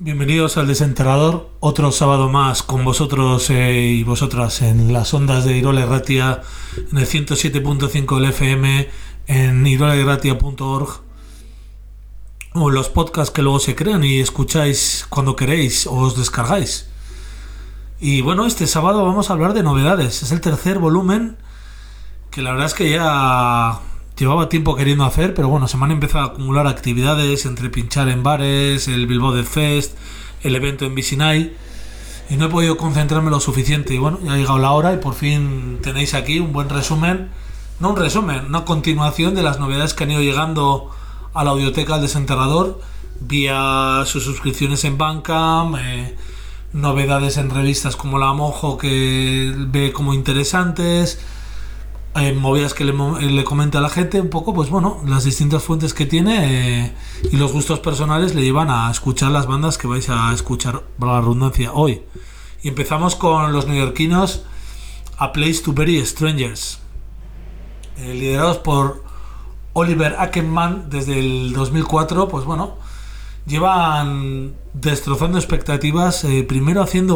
Bienvenidos al Desenterrador, otro sábado más con vosotros y vosotras en las ondas de Irola Irratia, en el 107.5 del FM, en irolairratia.org, o en los podcasts que luego se crean y escucháis cuando queréis o os descargáis. Y bueno, este sábado vamos a hablar de novedades. Es el tercer volumen, que la verdad es que ya llevaba tiempo queriendo hacer, pero bueno, se me han empezado a acumular actividades entre pinchar en bares, el Bilbao Death Fest, el evento en Vicinay, y no he podido concentrarme lo suficiente. Y bueno, ya ha llegado la hora y por fin tenéis aquí un buen resumen, no un resumen, una continuación de las novedades que han ido llegando a la audioteca del Desenterrador vía sus suscripciones en Bandcamp, novedades en revistas como La Mojo que ve como interesantes, movidas que le comenta a la gente un poco, pues bueno, las distintas fuentes que tiene y los gustos personales le llevan a escuchar las bandas que vais a escuchar, por la redundancia, hoy. Y empezamos con los neoyorquinos A Place to Bury Strangers, liderados por Oliver Ackerman desde el 2004. Pues bueno, llevan destrozando expectativas, primero haciendo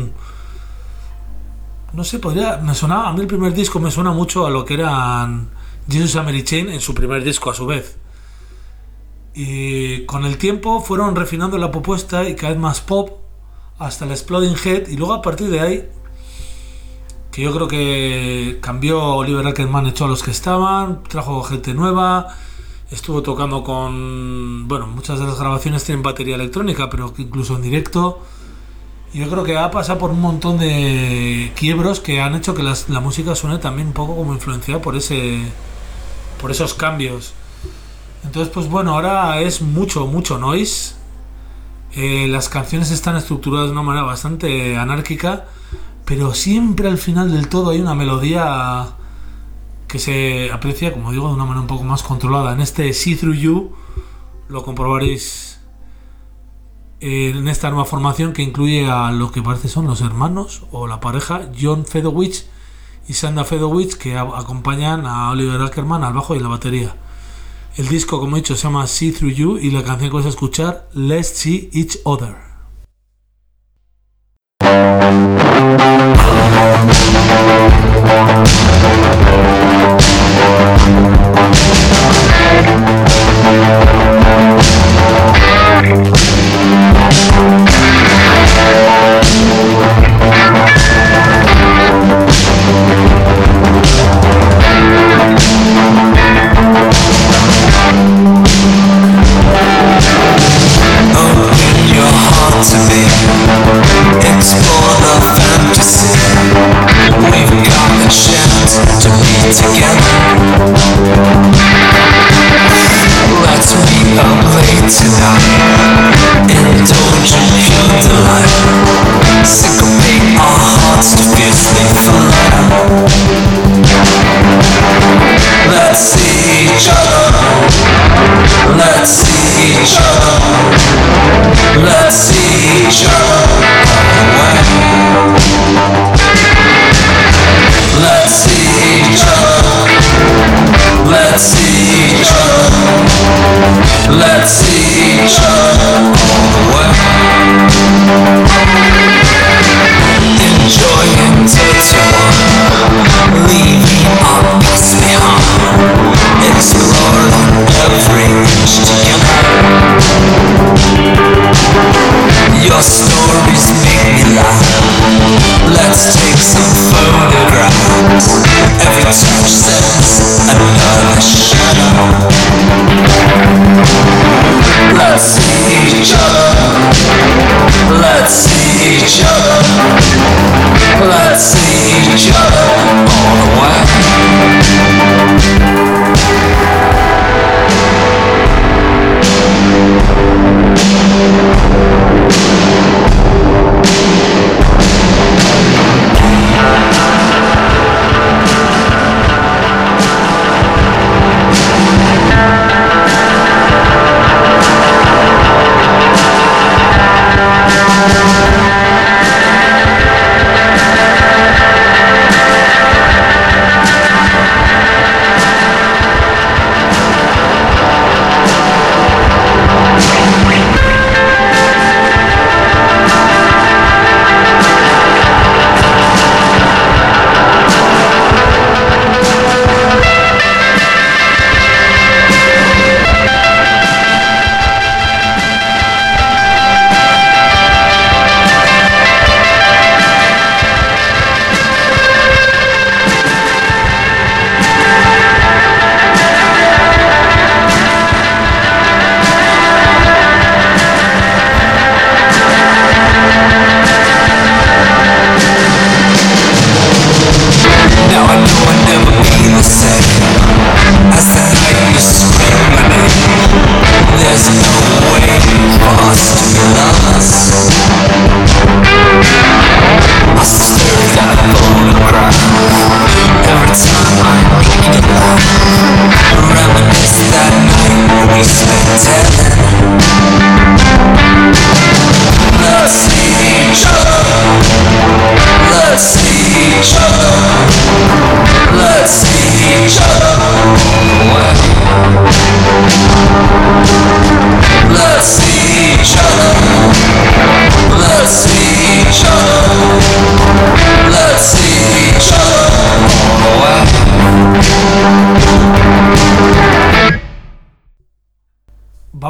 no sé, me sonaba, a mí el primer disco me suena mucho a lo que eran Jesus and Mary Chain en su primer disco a su vez. Y con el tiempo fueron refinando la propuesta y cada vez más pop hasta el Exploding Head, y luego a partir de ahí, que yo creo que cambió, Oliver Ackerman echó a los que estaban, trajo gente nueva, estuvo tocando con, bueno, muchas de las grabaciones tienen batería electrónica, pero incluso en directo. Yo creo que ha pasado por un montón de quiebros que han hecho que la música suene también un poco como influenciada por esos cambios. Entonces, pues bueno, ahora es mucho noise. Las canciones están estructuradas de una manera bastante anárquica, pero siempre al final del todo hay una melodía que se aprecia, como digo, de una manera un poco más controlada. En este See Through You lo comprobaréis en esta nueva formación, que incluye a lo que parece son los hermanos o la pareja John Fedowich y Sandra Fedowich, que acompañan a Oliver Ackerman al bajo y la batería. El disco, como he dicho, se llama See Through You, y la canción que vais a escuchar, Let's See Each Other.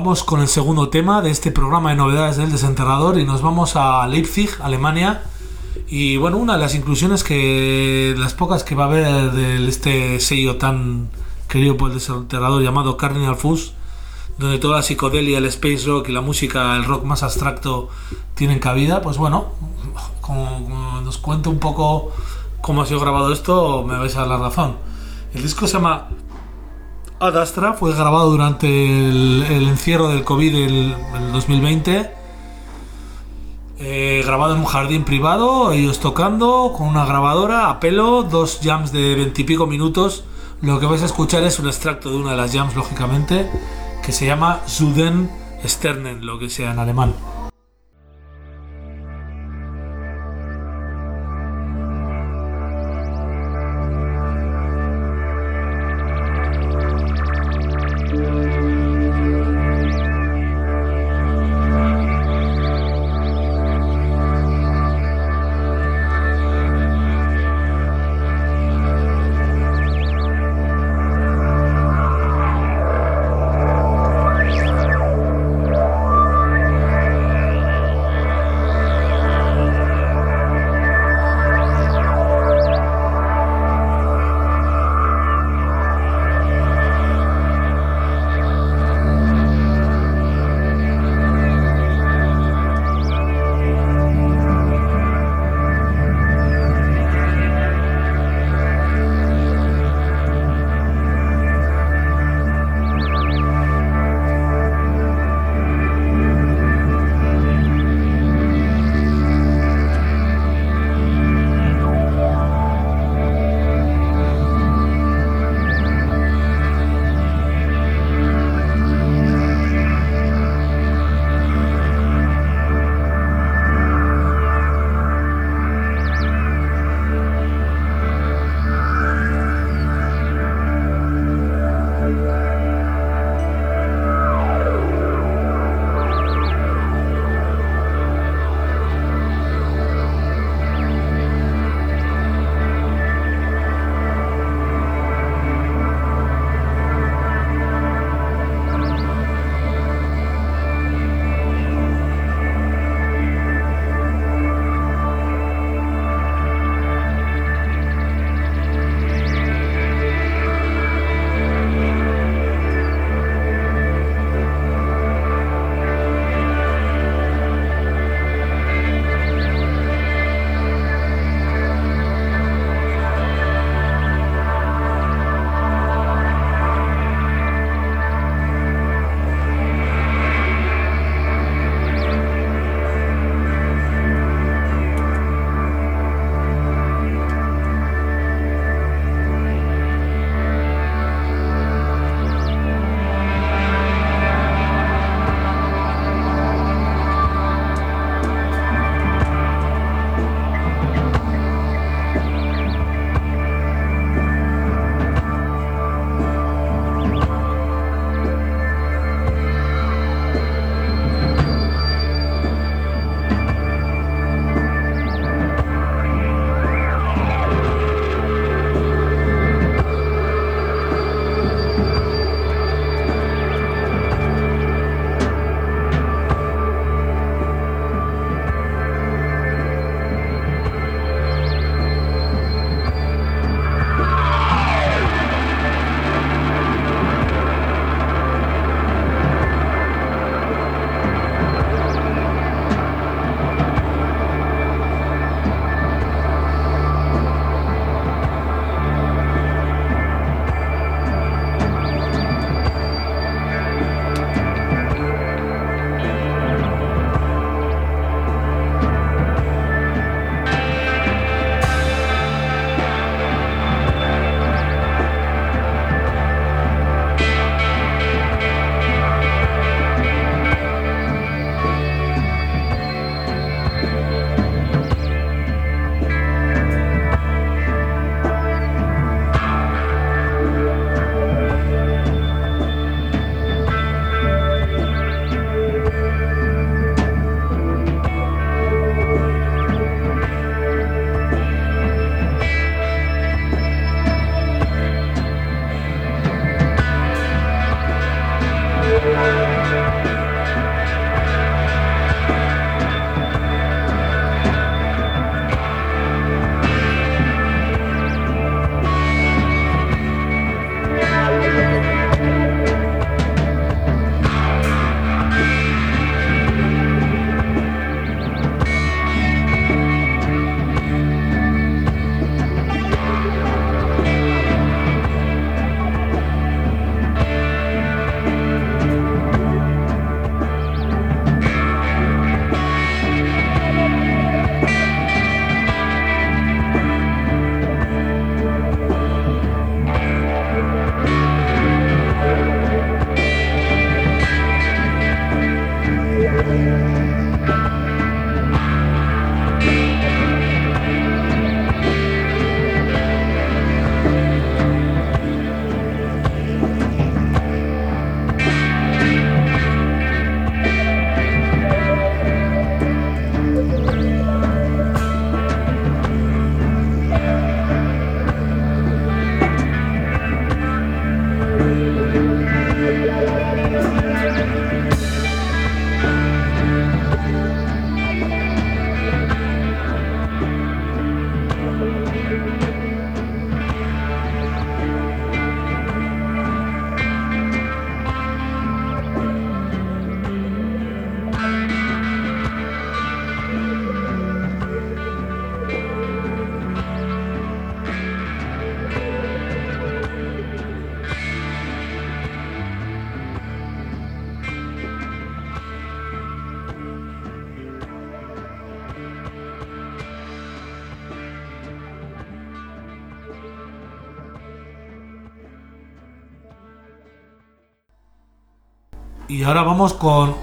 Vamos con el segundo tema de este programa de novedades del desenterrador y nos vamos a Leipzig, Alemania. Y bueno, una de las inclusiones las pocas que va a haber de este sello tan querido por el desenterrador llamado Cardinal Fuzz, donde toda la psicodelia, el space rock y la música, el rock más abstracto tienen cabida. Pues bueno, como nos cuento un poco cómo ha sido grabado esto, me vais a dar la razón. El disco se llama Ad Astra, fue grabado durante el encierro del COVID el 2020, grabado en un jardín privado, ellos tocando con una grabadora a pelo, 2 jams de 20 y pico minutos. Lo que vais a escuchar es un extracto de una de las jams, lógicamente, que se llama Zuden Sternen, lo que sea en alemán. Y ahora vamos con...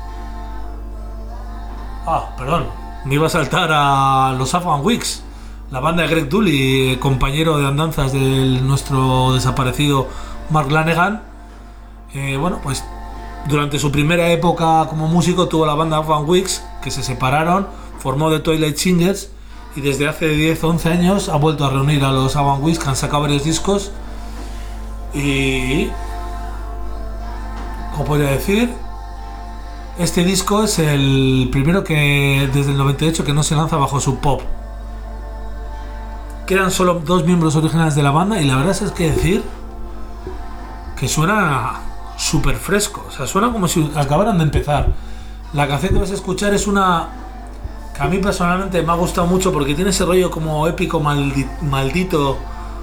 perdón, me iba a saltar a los Afghan Wigs, la banda de Greg Dulli, compañero de andanzas de nuestro desaparecido Mark Lanegan. Bueno, pues durante su primera época como músico tuvo la banda Afghan Wigs, que se separaron, formó The Twilight Singers, y desde hace 10-11 años ha vuelto a reunir a los Afghan Wigs, que han sacado varios discos. Y... ¿cómo podría decir? Este disco es el primero que desde el 98 que no se lanza bajo Sub Pop. Quedan solo 2 miembros originales de la banda y la verdad es que decir que suena súper fresco, o sea, suena como si acabaran de empezar. La canción que vas a escuchar es una que a mí personalmente me ha gustado mucho porque tiene ese rollo como épico maldito,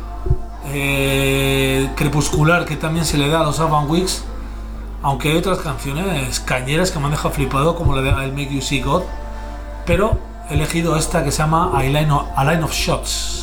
crepuscular, que también se le da a los Afghan Wigs, aunque hay otras canciones cañeras que me han dejado flipado, como la de I'll Make You See God, pero he elegido esta que se llama A Line of Shots.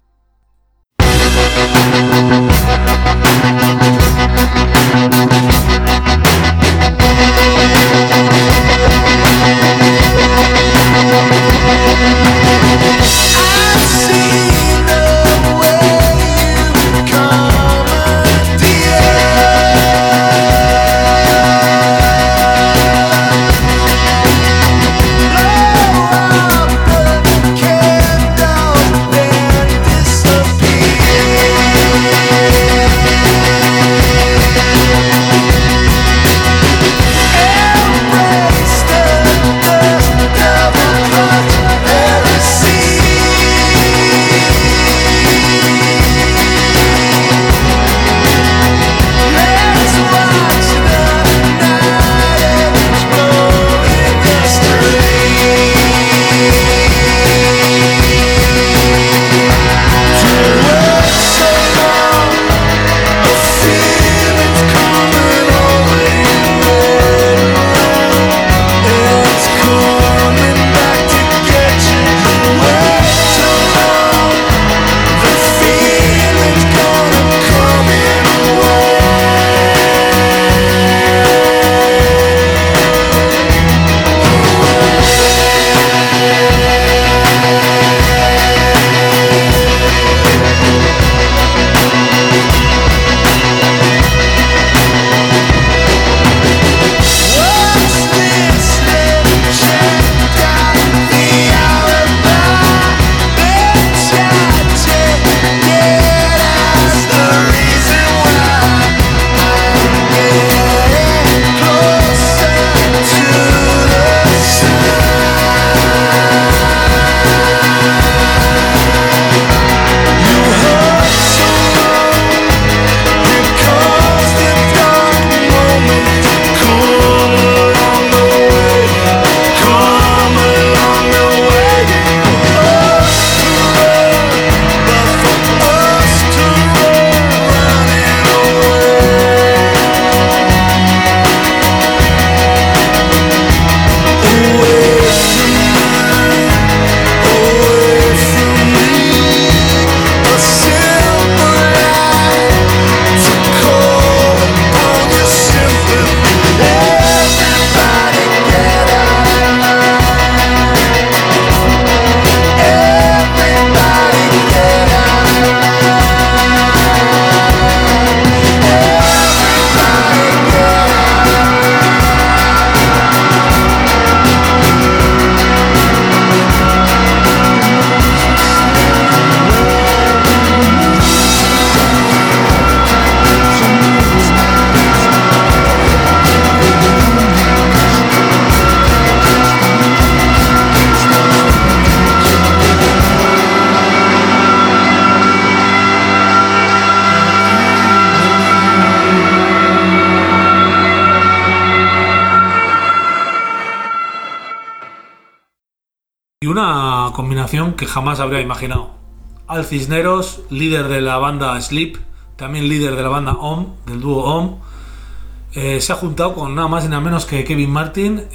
Y una combinación que jamás habría imaginado. Al Cisneros, líder de la banda Sleep, también líder de la banda Om, del dúo Om, se ha juntado con nada más y nada menos que Kevin Martin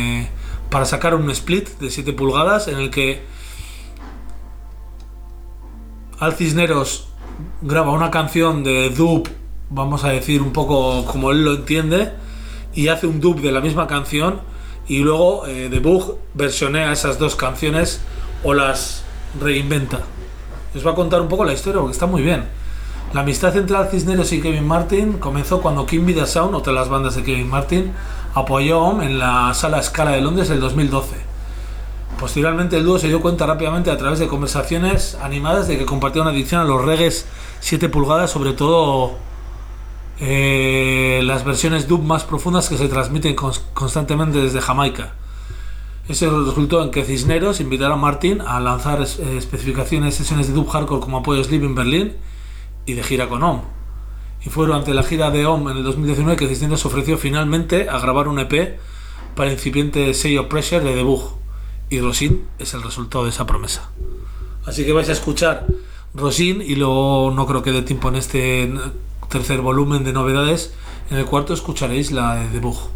para sacar un split de 7 pulgadas en el que Al Cisneros graba una canción de dub, vamos a decir un poco como él lo entiende, y hace un dub de la misma canción, y luego The Bug versionea esas dos canciones o las reinventa. Les voy a contar un poco la historia porque está muy bien. La amistad entre Cisneros y Kevin Martin comenzó cuando King Vida Sound, otra de las bandas de Kevin Martin, apoyó a Om en la Sala Scala de Londres en el 2012. Posteriormente el dúo se dio cuenta rápidamente a través de conversaciones animadas de que compartía una adicción a los reggaes 7 pulgadas, sobre todo las versiones dub más profundas que se transmiten constantemente desde Jamaica. Eso resultó en que Cisneros invitara a Martin a lanzar especificaciones sesiones de dub hardcore como apoyos live en Berlín y de gira con Om. Y fue durante la gira de Om en el 2019 que Cisneros ofreció finalmente a grabar un EP para el incipiente sello Pressure de The Bug, y Rosin es el resultado de esa promesa. Así que vais a escuchar Rosin y luego no creo que dé tiempo en este tercer volumen de novedades. En el cuarto escucharéis la de The Bug.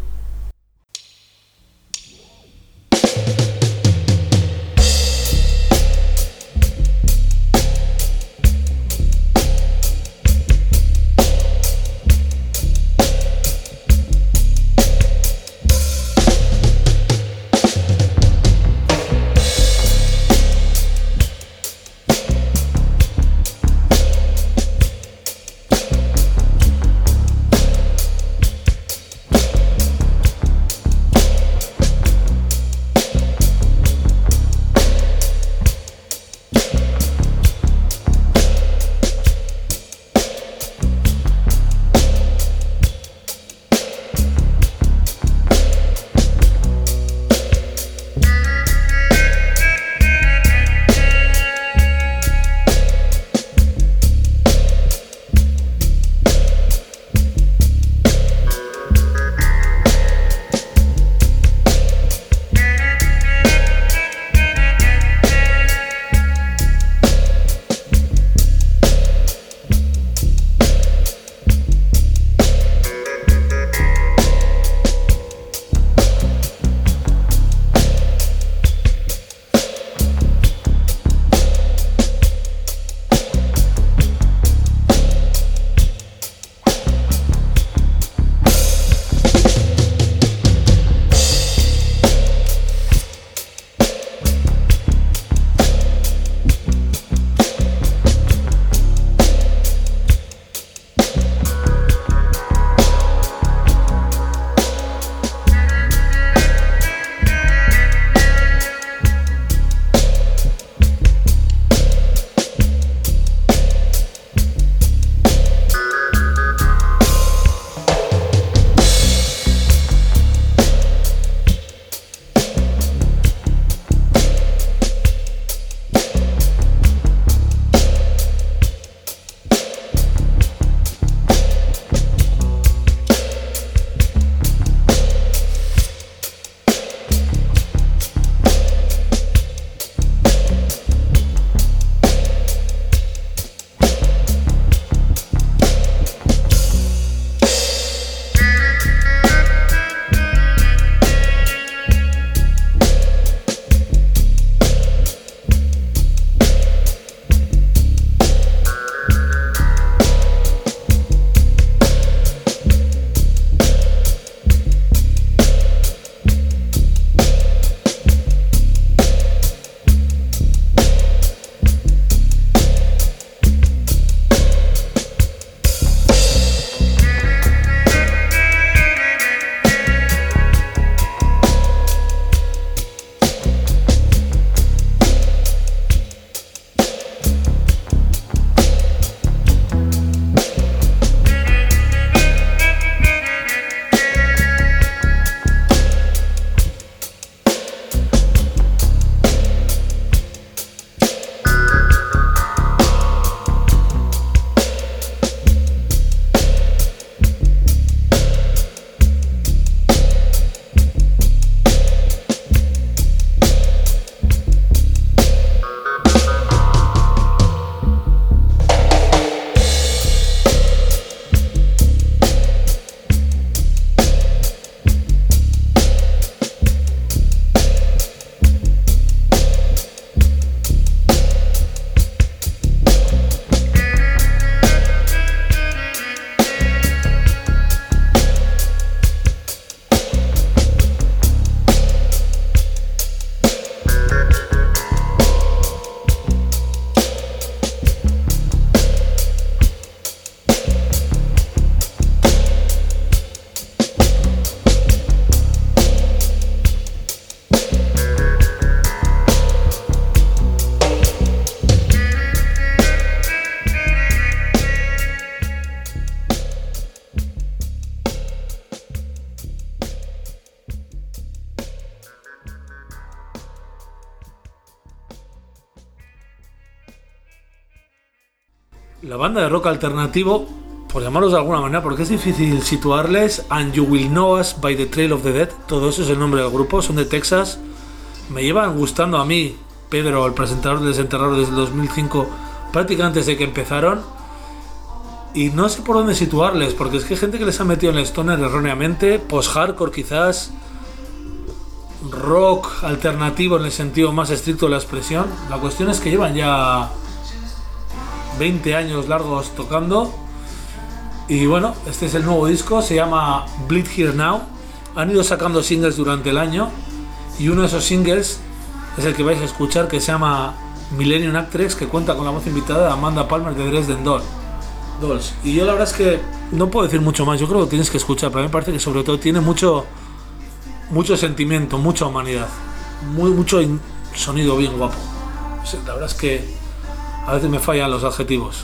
La banda de rock alternativo, por llamarlos de alguna manera, porque es difícil situarles. And You Will Know Us by the Trail of the Dead, todo eso es el nombre del grupo, son de Texas. Me llevan gustando a mí, Pedro, el presentador de Desenterrador, desde el 2005, prácticamente desde que empezaron. Y no sé por dónde situarles, porque es que hay gente que les ha metido en el stoner erróneamente, post-hardcore quizás, rock alternativo en el sentido más estricto de la expresión. La cuestión es que llevan ya 20 años largos tocando. Y bueno, este es el nuevo disco, se llama Bleed Here Now. Han ido sacando singles durante el año y uno de esos singles es el que vais a escuchar, que se llama Millennium Actress, que cuenta con la voz invitada de Amanda Palmer de Dresden Dolls. Y yo la verdad es que no puedo decir mucho más, yo creo que tienes que escuchar, pero a mí me parece que sobre todo tiene mucho sentimiento, mucha humanidad, mucho sonido bien guapo. La verdad es que a veces me fallan los adjetivos.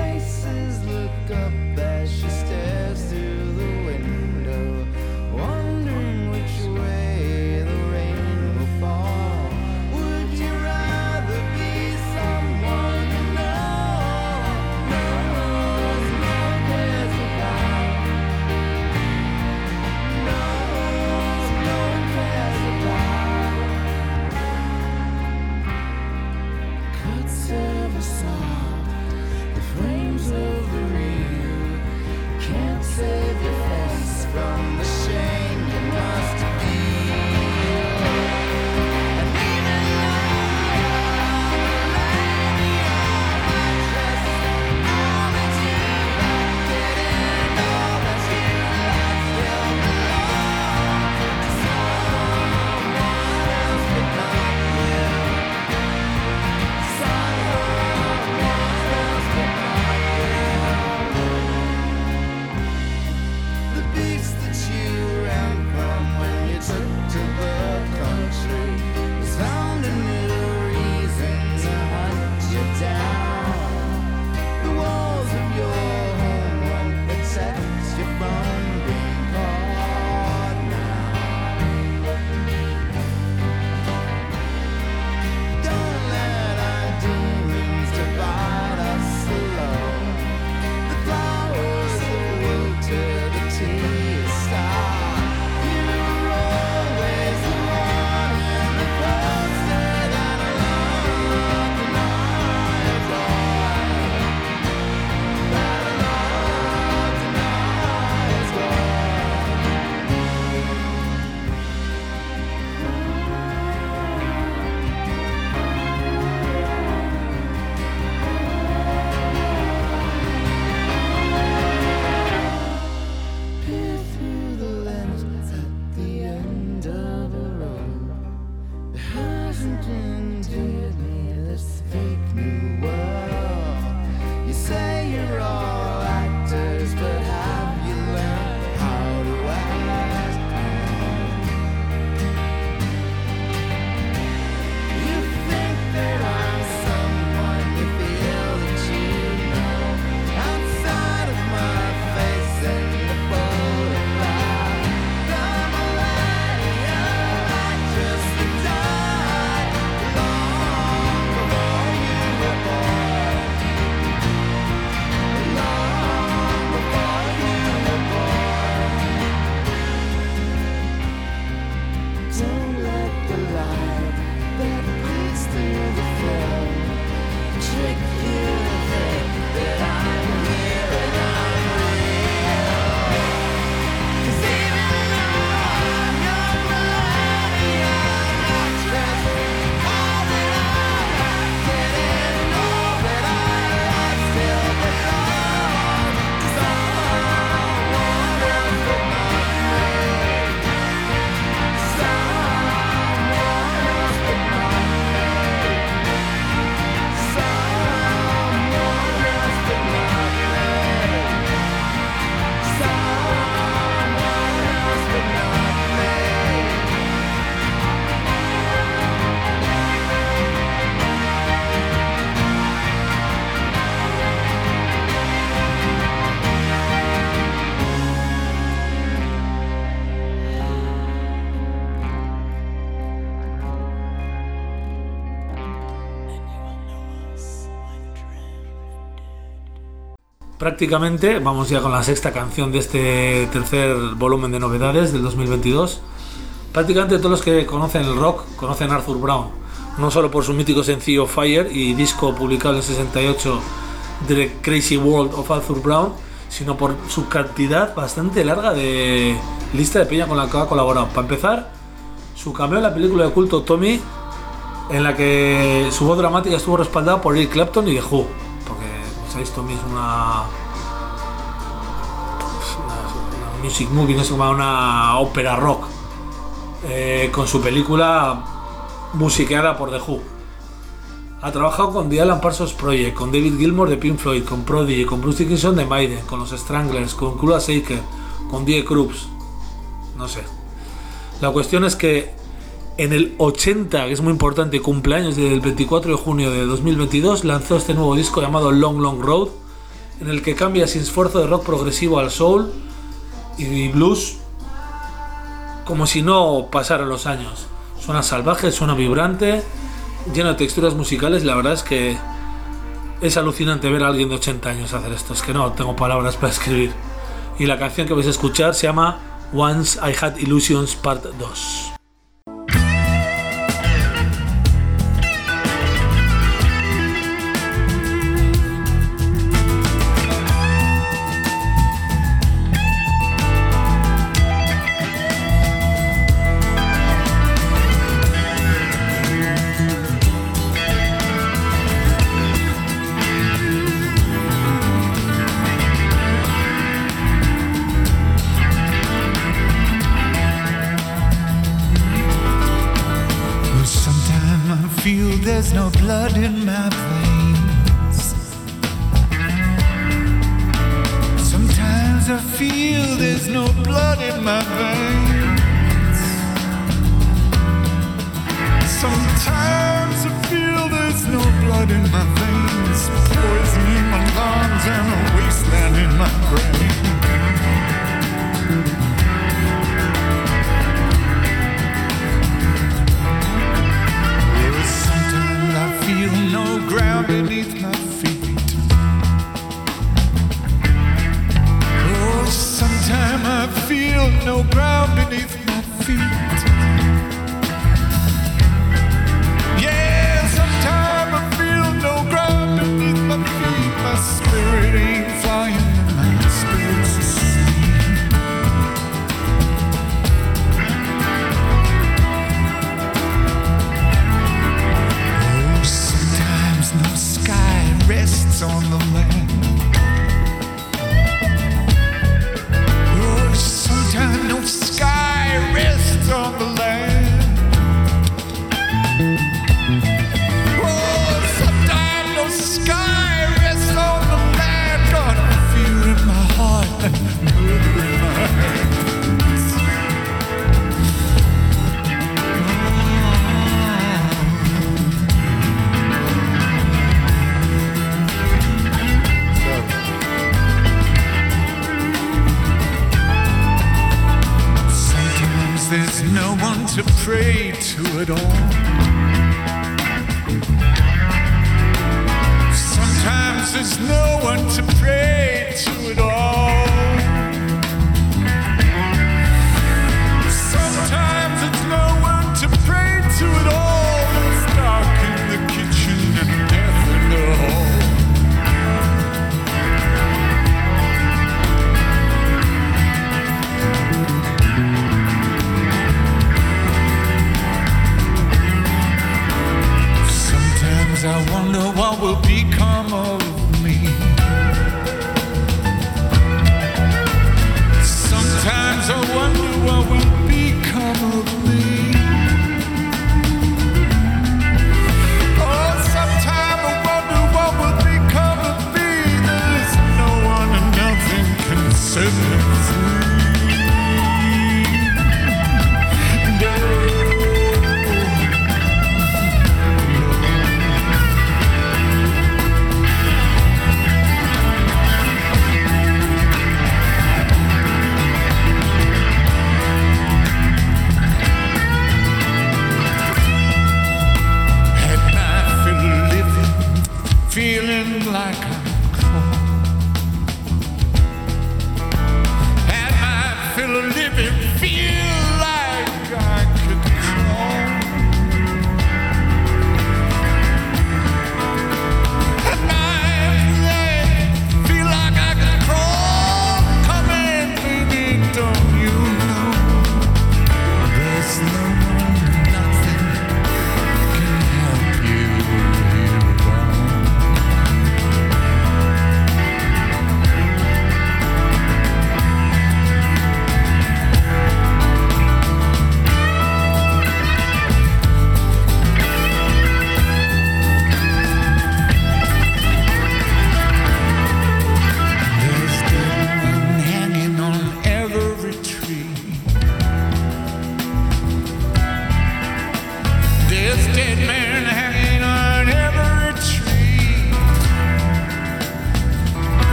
Up as she stares through the window, one Prácticamente, vamos ya con la sexta canción de este tercer volumen de novedades del 2022. Prácticamente todos los que conocen el rock conocen a Arthur Brown, no solo por su mítico sencillo Fire y disco publicado en el 68 The Crazy World of Arthur Brown, sino por su cantidad bastante larga de lista de peña con la que ha colaborado. Para empezar, su cameo en la película de culto Tommy, en la que su voz dramática estuvo respaldada por Eric Clapton y The Who, porque como sabéis, Tommy es una music movie, no sé cómo, una ópera rock, con su película musiqueada por The Who. Ha trabajado con The Alan Parsons Project, con David Gilmour de Pink Floyd, con Prodigy, con Bruce Dickinson de Maiden, con los Stranglers, con Kula Shaker, con Die Krupps. No sé. La cuestión es que en el 80, que es muy importante, cumpleaños del 24 de junio de 2022, lanzó este nuevo disco llamado Long Long Road, en el que cambia sin esfuerzo de rock progresivo al soul y blues, como si no pasaran los años. Suena salvaje, suena vibrante, lleno de texturas musicales. La verdad es que es alucinante ver a alguien de 80 años hacer esto. Es que no tengo palabras para escribir. Y la canción que vais a escuchar se llama Once I Had Illusions Part 2. There's no blood in my veins. Sometimes I feel there's no blood in my veins. Sometimes I feel there's no blood in my veins. Poison in my lungs and a wasteland in my brain. No ground beneath my feet. Oh, sometimes I feel no ground beneath my feet. Yeah, sometimes I feel no ground beneath my feet. My spirit ain't flying and my spirit's asleep. Oh, sometimes no sky rests on the land. Oh, sometimes no sky rests on the land. Oh, sometimes no sky rests on the land. Got fear in my heart and murder in my hands. There's no one to pray to at all. Sometimes there's no one to pray to at all. Sometimes there's no one to pray to at all. It's dark in the kitchen and death in the hall. I wonder what will become of me.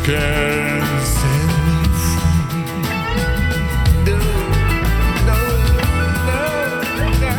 can set me free. No, no, no, no.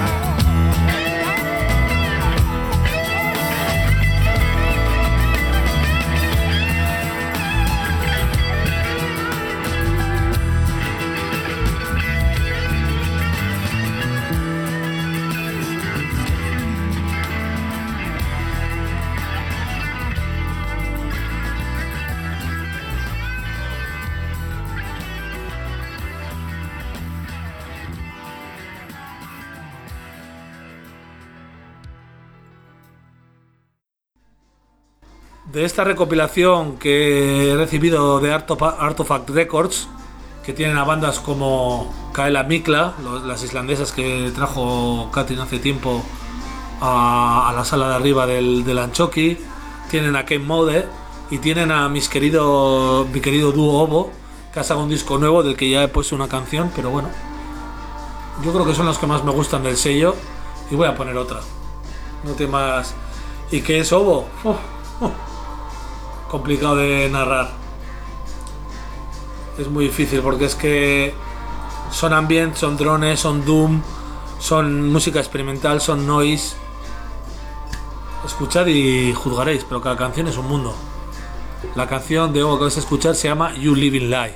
De esta recopilación que he recibido de Artifact Records, que tienen a bandas como Kaela Mikla, las islandesas que trajo Katrin hace tiempo a la sala de arriba del Anchoqui, tienen a Ken Mode y tienen a mi querido dúo Ovo, que ha sacado un disco nuevo del que ya he puesto una canción, pero bueno, yo creo que son los que más me gustan del sello y voy a poner otra. No te más. ¿Y qué es Ovo? Complicado de narrar, es muy difícil porque es que son ambient, son drones, son doom, son música experimental, son noise. Escuchad y juzgaréis, pero cada canción es un mundo. La canción de Ovo que vais a escuchar se llama You Living Lie.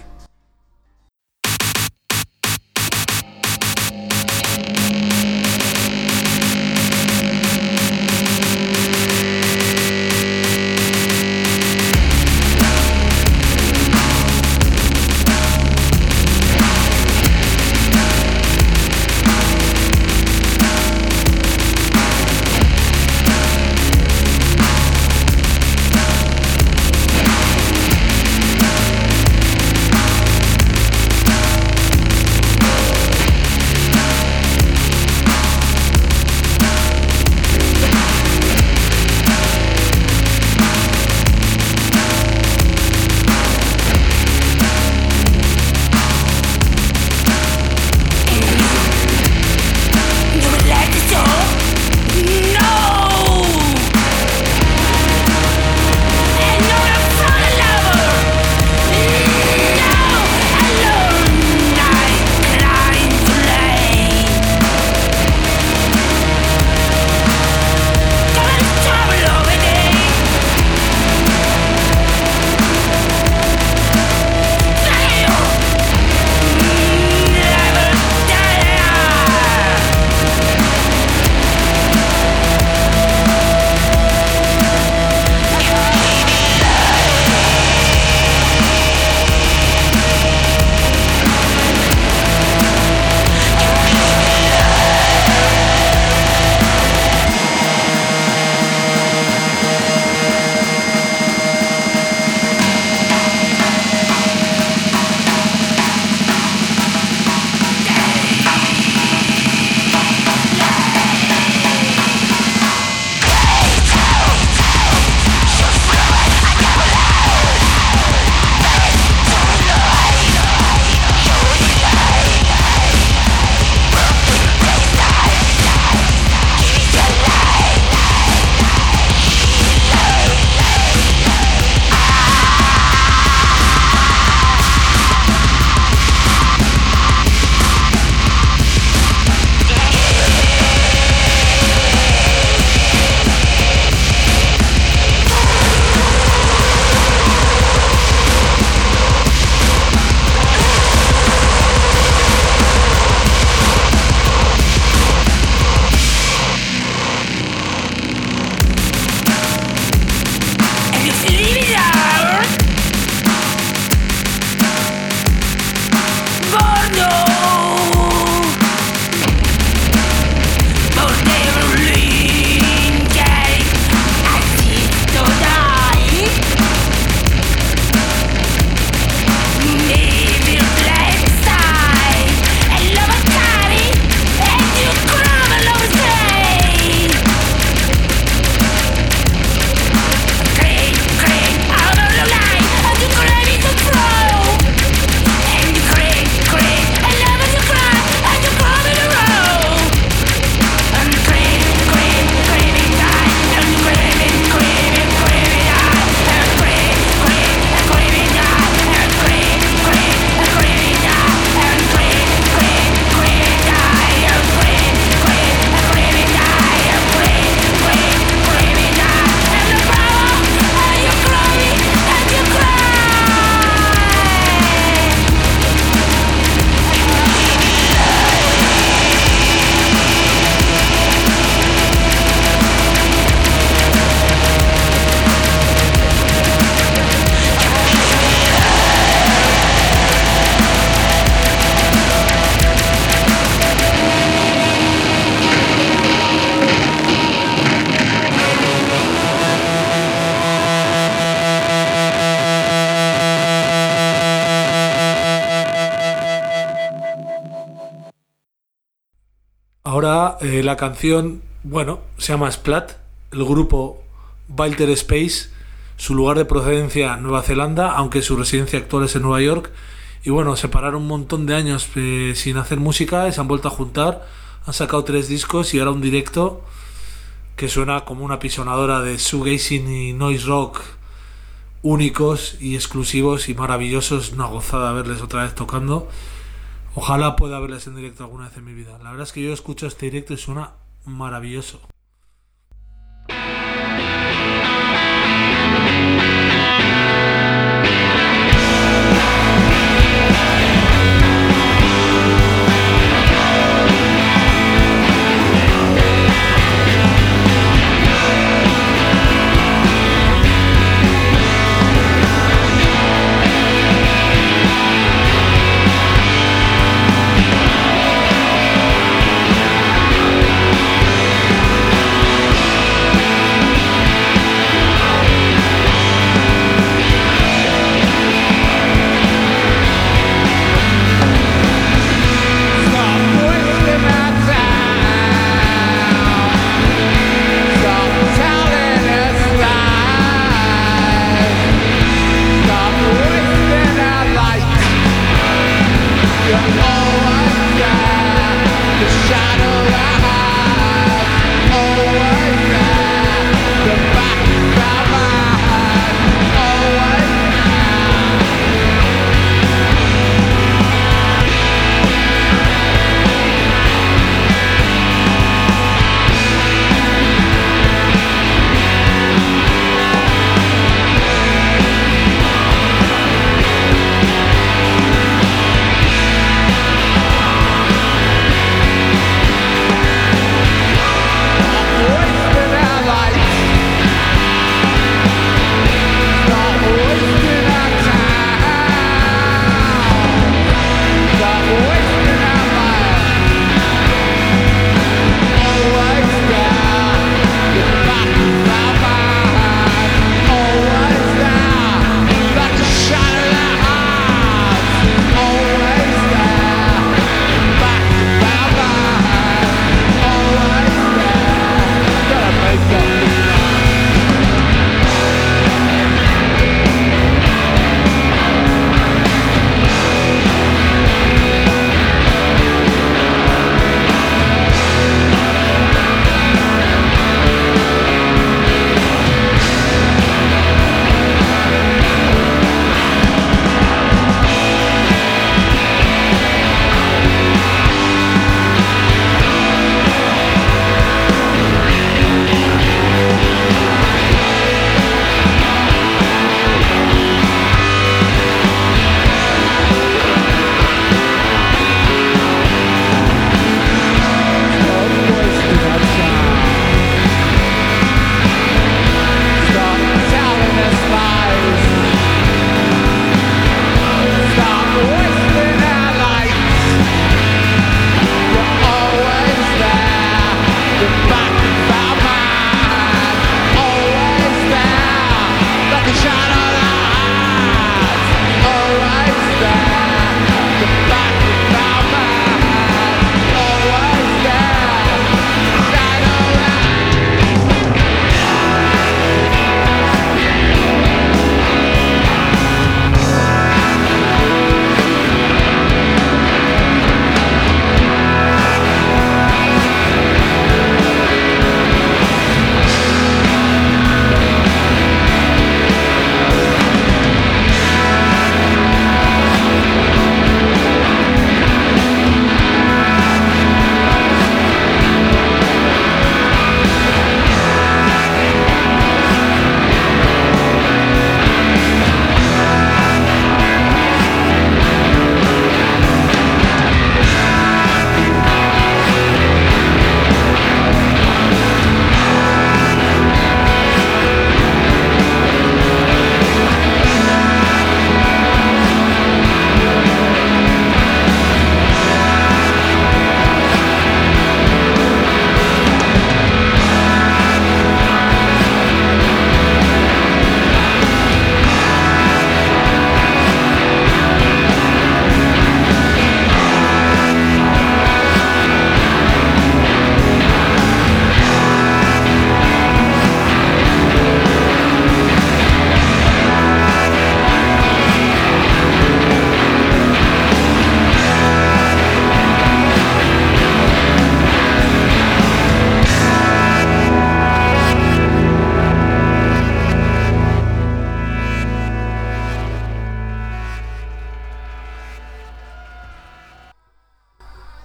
Ahora la canción, bueno, se llama Splat, el grupo Walter Space, su lugar de procedencia Nueva Zelanda, aunque su residencia actual es en Nueva York. Y bueno, se pararon un montón de años sin hacer música y se han vuelto a juntar, han sacado 3 discos y ahora un directo que suena como una pisonadora de shoegazing y noise rock únicos y exclusivos y maravillosos. Una gozada verles otra vez tocando. Ojalá pueda verles en directo alguna vez en mi vida. La verdad es que yo escucho este directo y suena maravilloso.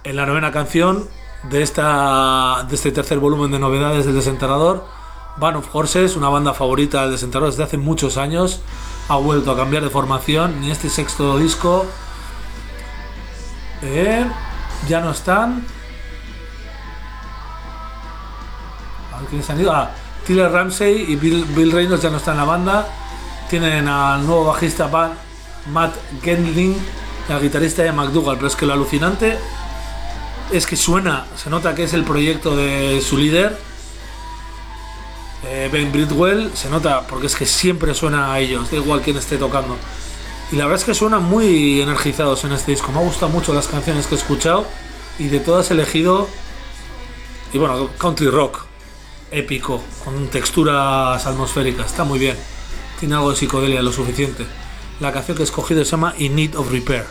en la 9ª canción de este tercer volumen de novedades del Desenterrador. Band of Horses, una banda favorita del Desenterrador desde hace muchos años, ha vuelto a cambiar de formación. En este 6º disco ya no están. A ver quiénes han ido. Tyler Ramsey y Bill Reynolds ya no están en la banda. Tienen al nuevo bajista Matt Gendling y al guitarrista Ian McDougall. Pero es que lo alucinante es que se nota que es el proyecto de su líder, Ben Bridwell. Se nota porque es que siempre suena a ellos, da igual quién esté tocando. Y la verdad es que suenan muy energizados en este disco. Me han gustado mucho las canciones que he escuchado y de todas he elegido, y bueno, country rock épico, con texturas atmosféricas. Está muy bien, tiene algo de psicodelia lo suficiente. La canción que he escogido se llama In Need of Repair.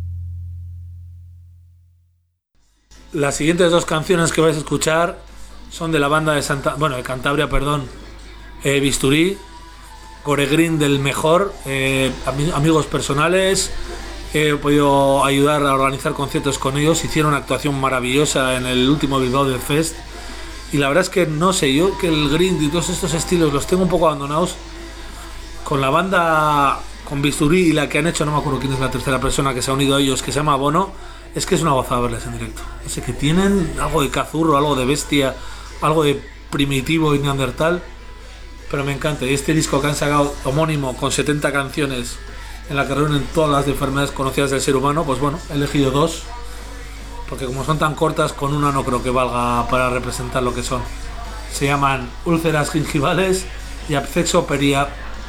Las siguientes dos canciones que vais a escuchar son de la banda de de Cantabria, perdón, Bisturí, Gore Green del mejor, amigos personales. He podido ayudar a organizar conciertos con ellos. Hicieron una actuación maravillosa en el último Bilbao del Fest. Y la verdad es que no sé, yo que el grind y todos estos estilos los tengo un poco abandonados. Con la banda, con Bisturí y la que han hecho, no me acuerdo quién es la tercera persona que se ha unido a ellos, que se llama Bono, es que es una gozada verles en directo. Sé que tienen algo de cazurro, algo de bestia, algo de primitivo y neandertal, pero me encanta. Y este disco que han sacado homónimo con 70 canciones en la que reúnen todas las enfermedades conocidas del ser humano, pues bueno, he elegido 2, porque como son tan cortas, con una no creo que valga para representar lo que son. Se llaman úlceras gingivales y absceso periapical.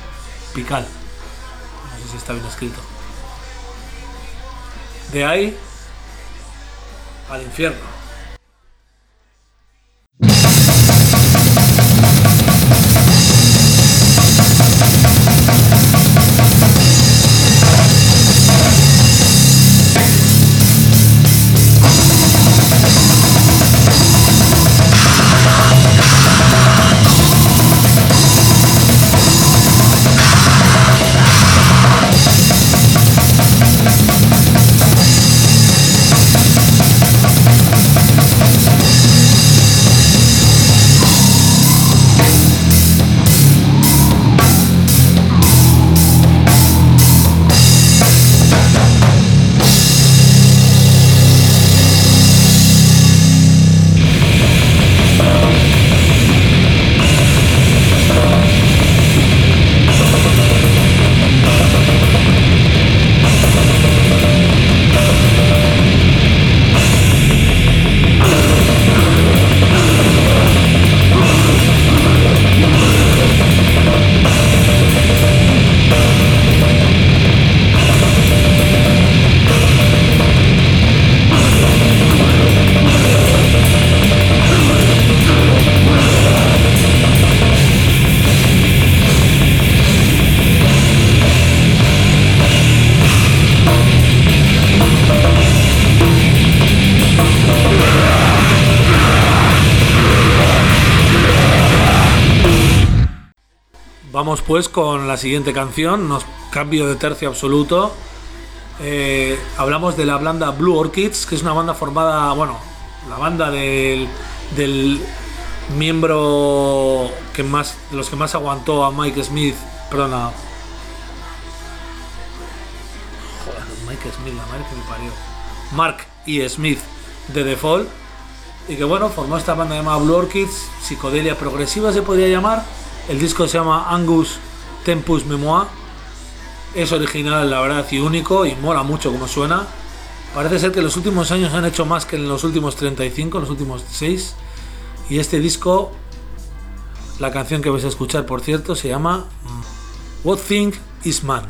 No sé si está bien escrito. De ahí al infierno. Vamos pues con la siguiente canción, nos cambio de tercio absoluto. Hablamos de la banda Blue Orchids, que es una banda formada, bueno, la banda del miembro que más, de los que más aguantó a Mike Smith, perdona. Joder, Mike Smith, la madre que me parió. Mark E. Smith de The Fall. Y que bueno, formó esta banda llamada Blue Orchids, psicodelia progresiva se podría llamar. El disco se llama Angus Tempus Memoir. Es original, la verdad, y único, y mola mucho como suena. Parece ser que en los últimos años han hecho más que en los últimos 35, en los últimos 6. Y este disco, la canción que vais a escuchar, por cierto, se llama What Thing Is Man.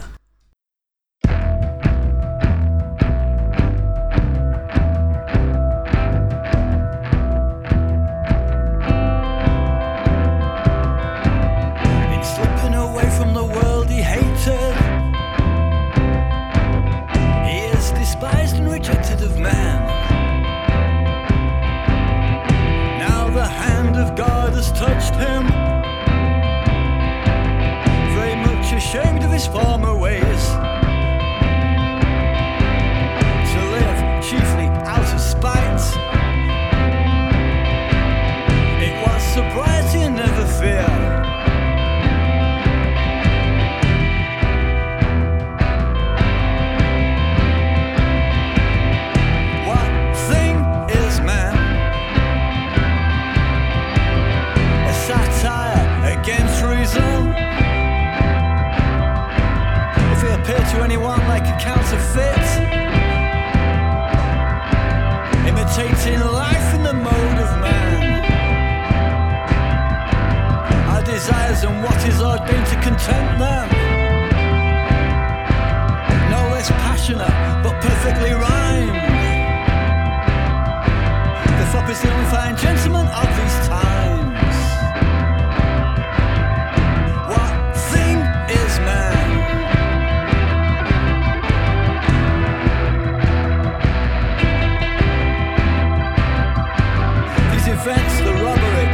Events, the robbery,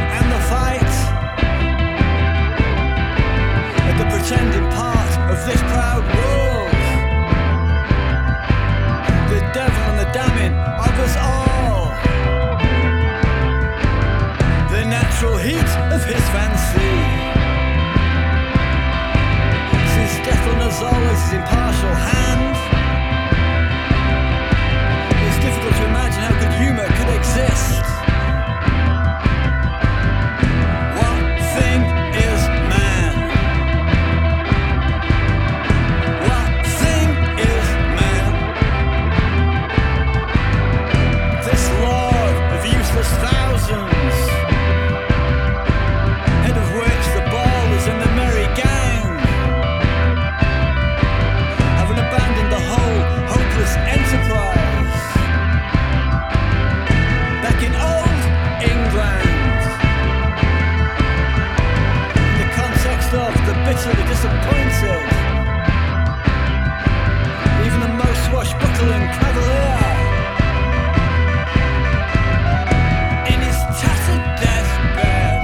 natural heat of his fancy. Since death on Azala's impartial hand, it's difficult to imagine how good humour could exist. What thing is man? What thing is man? This lord of useless thousands, head of which the ball is in the merry gang, having abandoned the whole hopeless enterprise. Back in old England, in the context of the bitterly disappointed, even the most swashbuckling cavalier, in his tattered deathbed,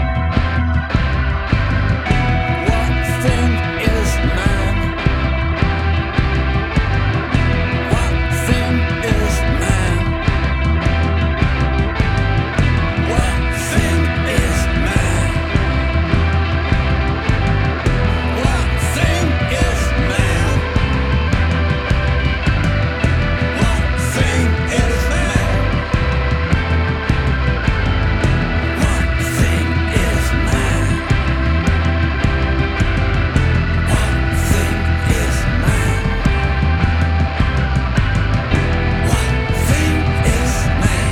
what thing is man? What thing is man? What thing is man? What thing is man? What thing is man? What thing is man? What thing is man? What thing is man?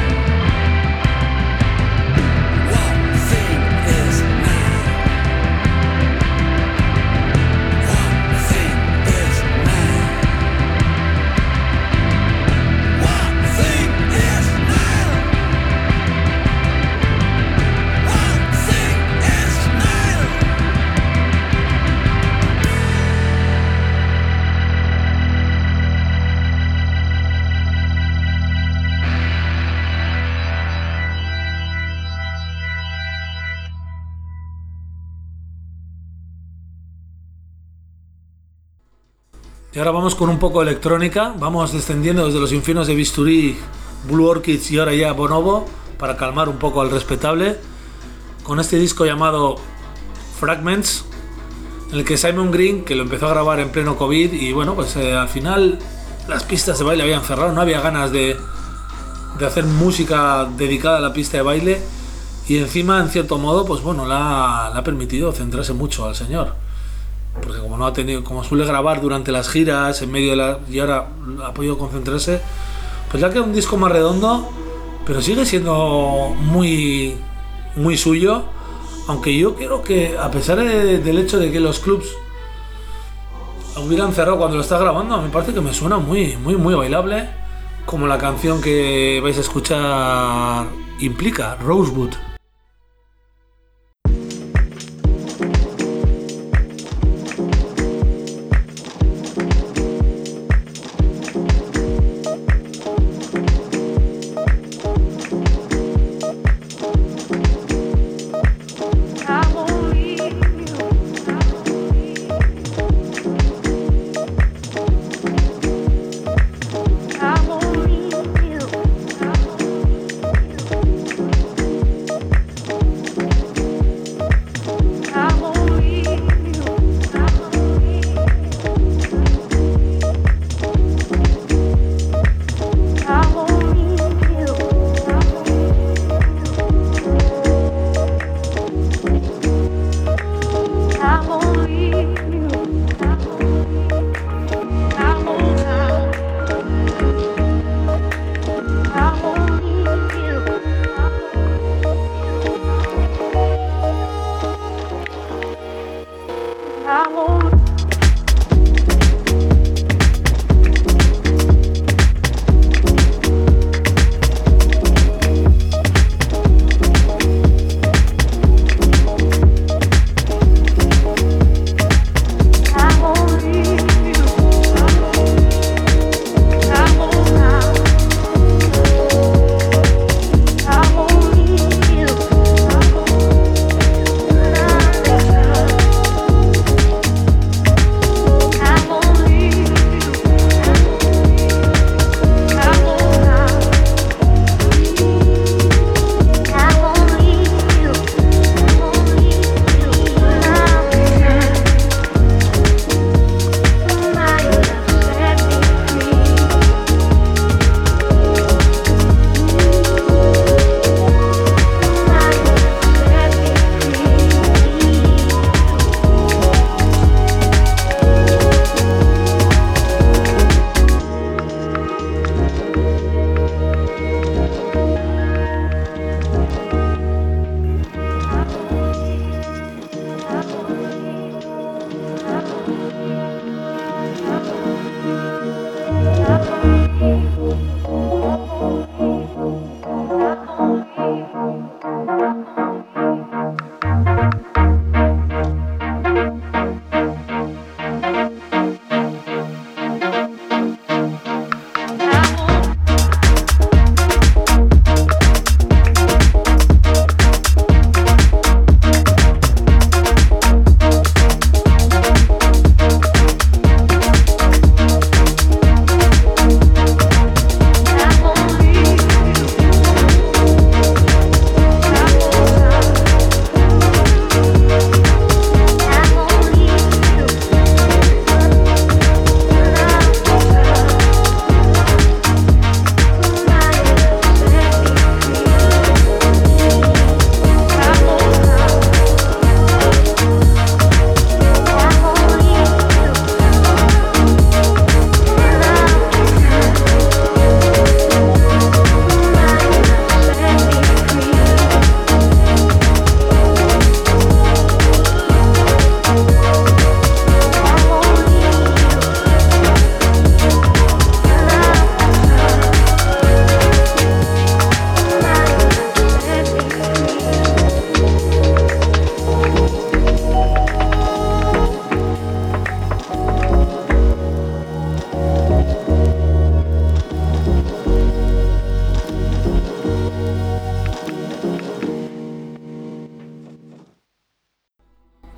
What thing is man? What thing is man? What thing is man? What thing is man? Y ahora vamos con un poco de electrónica. Vamos descendiendo desde los infiernos de Bisturí, Blue Orchids y ahora ya Bonobo, para calmar un poco al respetable, con este disco llamado Fragments, en el que Simon Green, que lo empezó a grabar en pleno COVID, y bueno, pues al final las pistas de baile habían cerrado, no había ganas de hacer música dedicada a la pista de baile, y encima, en cierto modo, pues bueno, le ha permitido centrarse mucho al señor. Porque como no ha tenido, como suele grabar durante las giras, en medio de y ahora ha podido concentrarse, pues ya queda un disco más redondo, pero sigue siendo muy, muy suyo. Aunque yo creo que, a pesar del hecho de que los clubs hubieran cerrado cuando lo está grabando, me parece que me suena muy, muy, muy bailable, como la canción que vais a escuchar implica, Rosewood.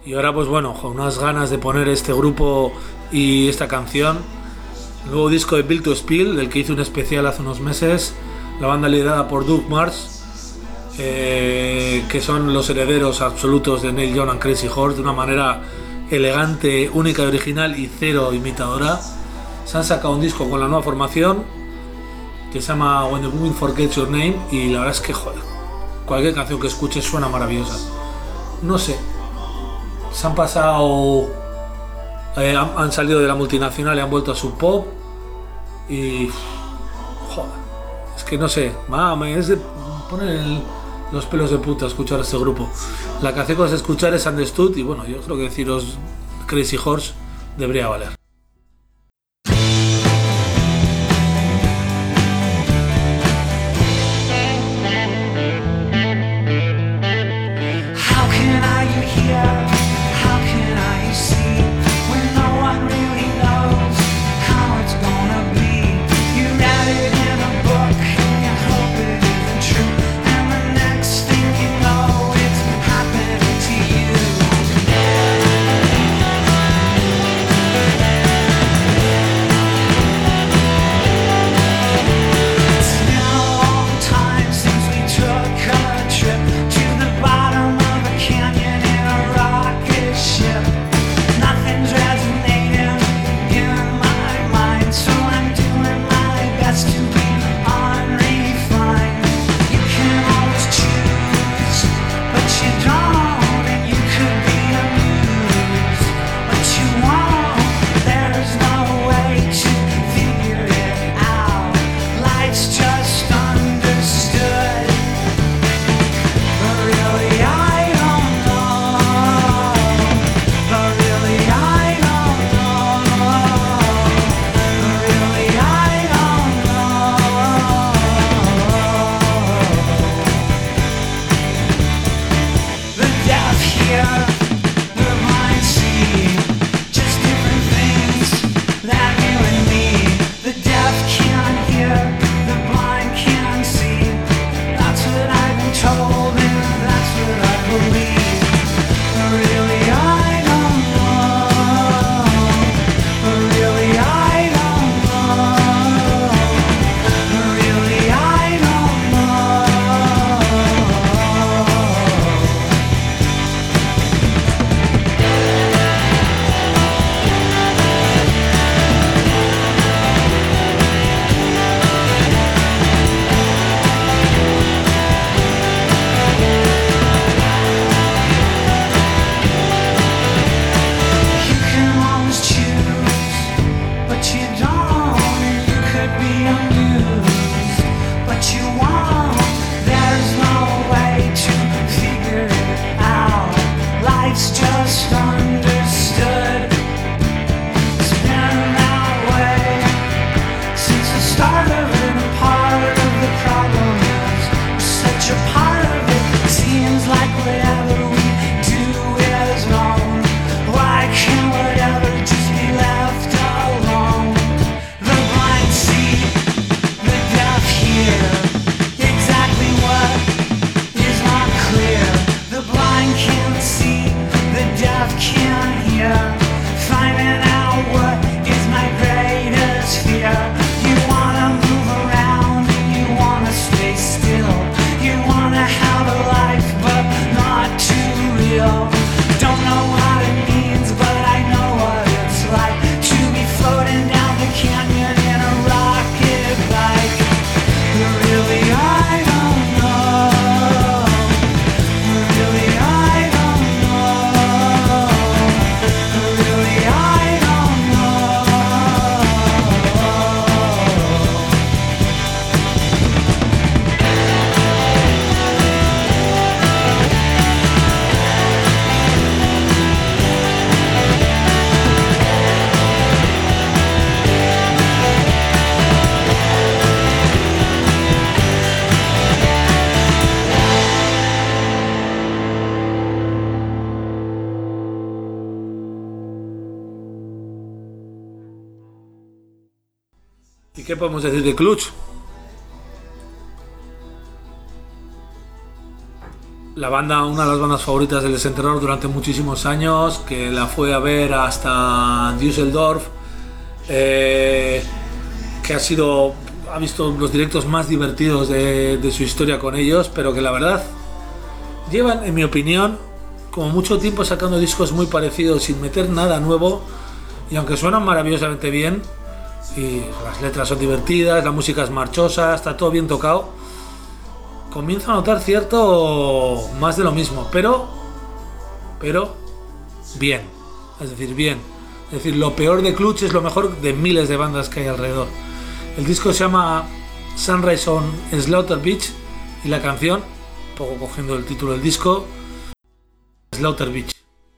Y ahora pues bueno, con unas ganas de poner este grupo y esta canción. El nuevo disco de Built to Spill, del que hice un especial hace unos meses. La banda liderada por Doug Mars, que son los herederos absolutos de Neil Young and Crazy Horse, de una manera elegante, única y original y cero imitadora. Se han sacado un disco con la nueva formación que se llama When the Wind Forgets Your Name, y la verdad es que joder, cualquier canción que escuches suena maravillosa. No sé, se han pasado, han salido de la multinacional y han vuelto a su pop y joder, es que no sé, es de poner los pelos de punta escuchar a este grupo. La canción que vas a escuchar es Understood y bueno, yo creo que deciros Crazy Horse debería valer. ¿Y qué podemos decir de Clutch? la banda, una de las bandas favoritas del Desenterrador durante muchísimos años, que la fue a ver hasta Düsseldorf, que ha visto los directos más divertidos de su historia con ellos, pero que la verdad llevan, en mi opinión, como mucho tiempo sacando discos muy parecidos sin meter nada nuevo, y aunque suenan maravillosamente bien y las letras son divertidas, la música es marchosa, está todo bien tocado, comienzo a notar cierto más de lo mismo, pero bien, es decir, bien. Es decir, lo peor de Clutch es lo mejor de miles de bandas que hay alrededor. El disco se llama Sunrise on Slaughter Beach y la canción, un poco cogiendo el título del disco, Slaughter Beach.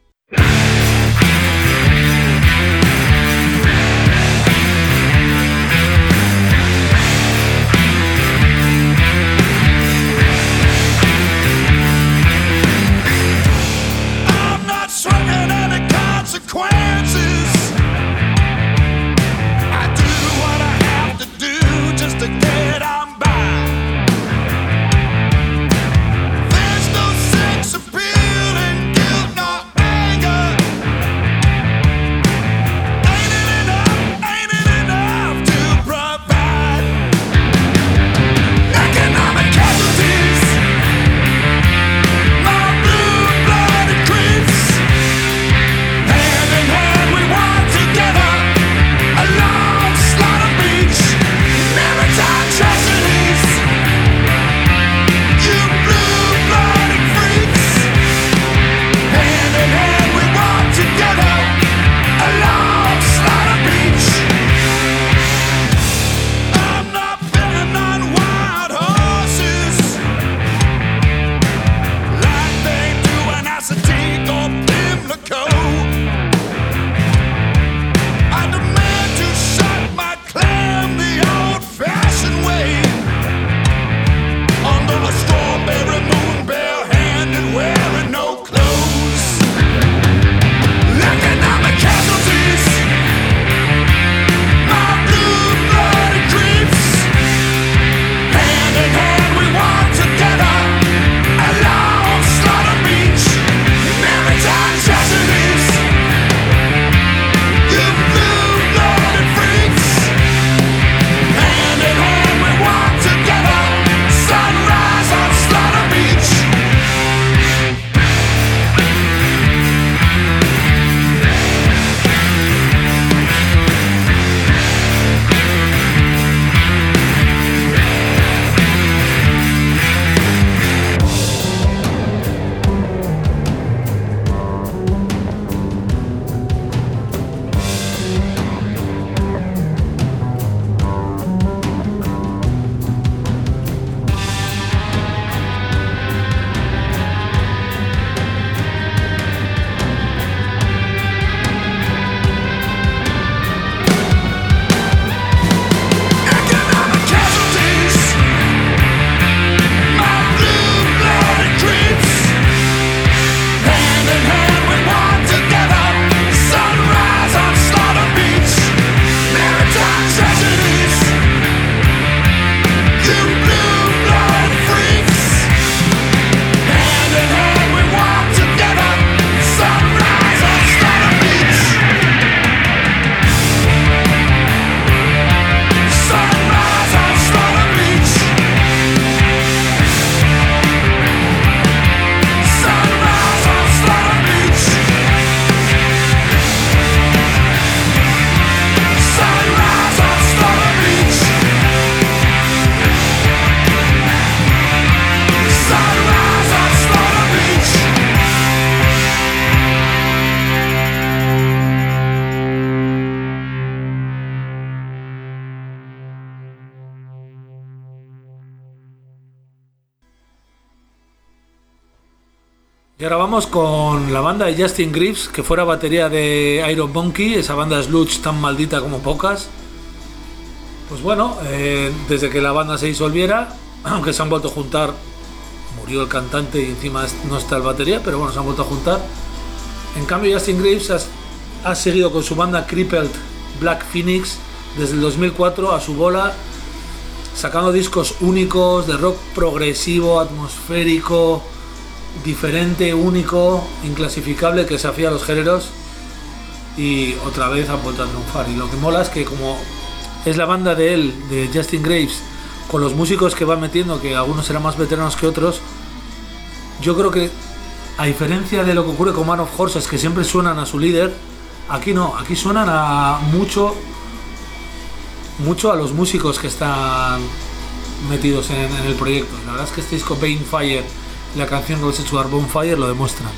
Y ahora vamos con la banda de Justin Greaves, que fuera batería de Iron Monkey, esa banda sludge tan maldita como pocas. Pues bueno, desde que la banda se disolviera, aunque se han vuelto a juntar, murió el cantante y encima no está el batería, pero bueno, se han vuelto a juntar. En cambio, Justin Greaves ha seguido con su banda Crippled Black Phoenix desde el 2004 a su bola, sacando discos únicos de rock progresivo, atmosférico, diferente, único, inclasificable que desafía a los géneros y otra vez ha vuelto a triunfar. Y lo que mola es que como es la banda de él, de Justin Graves, con los músicos que va metiendo, que algunos serán más veteranos que otros, yo creo que a diferencia de lo que ocurre con Man of Horses, que siempre suenan a su líder, aquí no, aquí suenan a mucho a los músicos que están metidos en el proyecto. La verdad es que este disco Bane Fire, la canción Roses to Our Bonfire lo demuestran.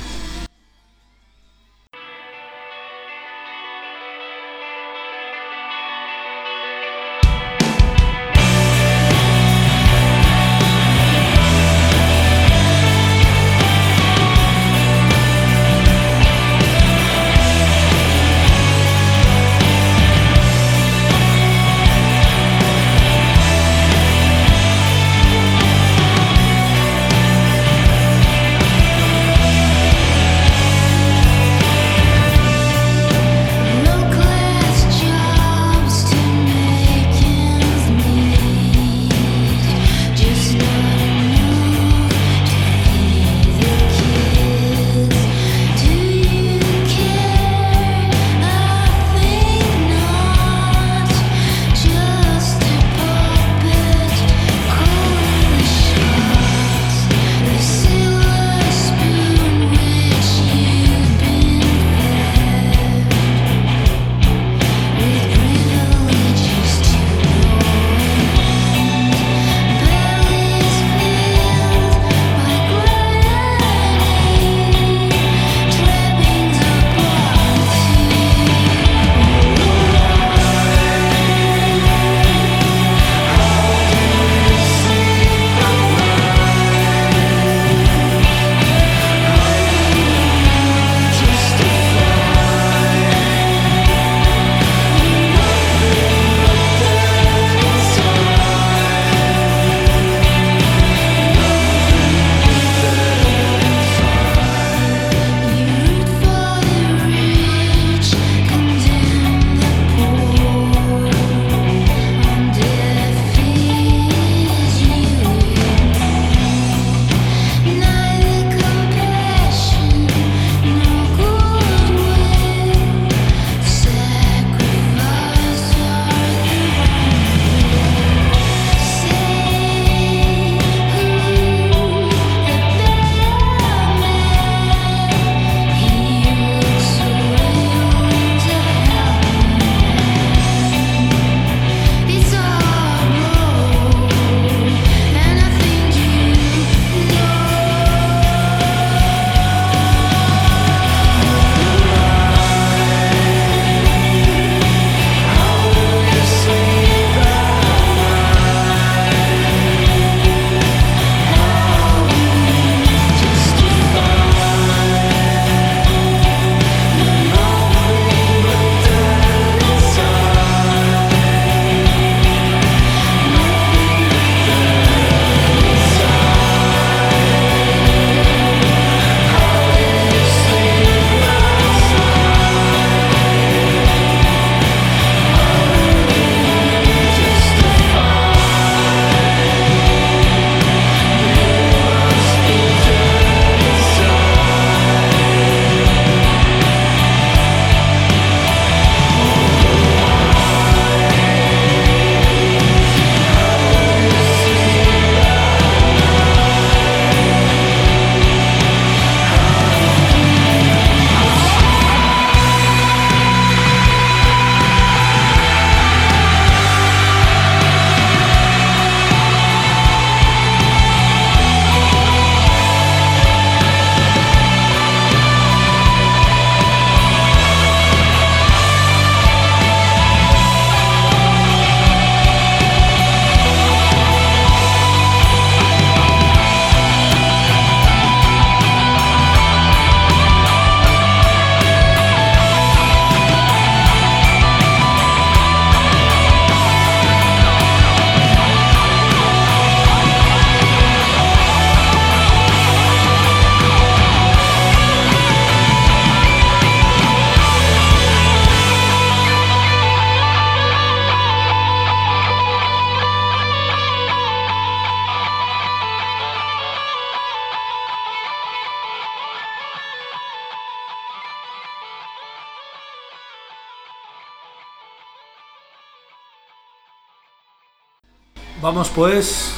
Vamos pues.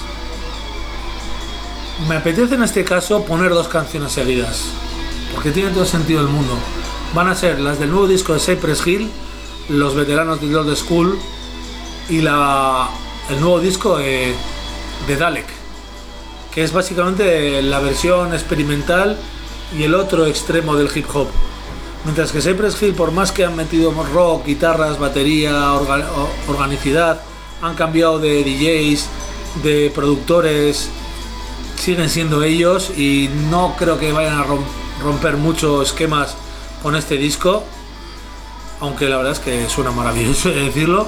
Me apetece en este caso poner dos canciones seguidas, porque tiene todo el sentido del mundo. Van a ser las del nuevo disco de Cypress Hill, los veteranos de Old School, y el nuevo disco de Dalek, que es básicamente la versión experimental y el otro extremo del hip hop. Mientras que Cypress Hill, por más que han metido rock, guitarras, batería, organicidad, han cambiado de DJs, de productores, siguen siendo ellos y no creo que vayan a romper muchos esquemas con este disco, aunque la verdad es que suena maravilloso decirlo.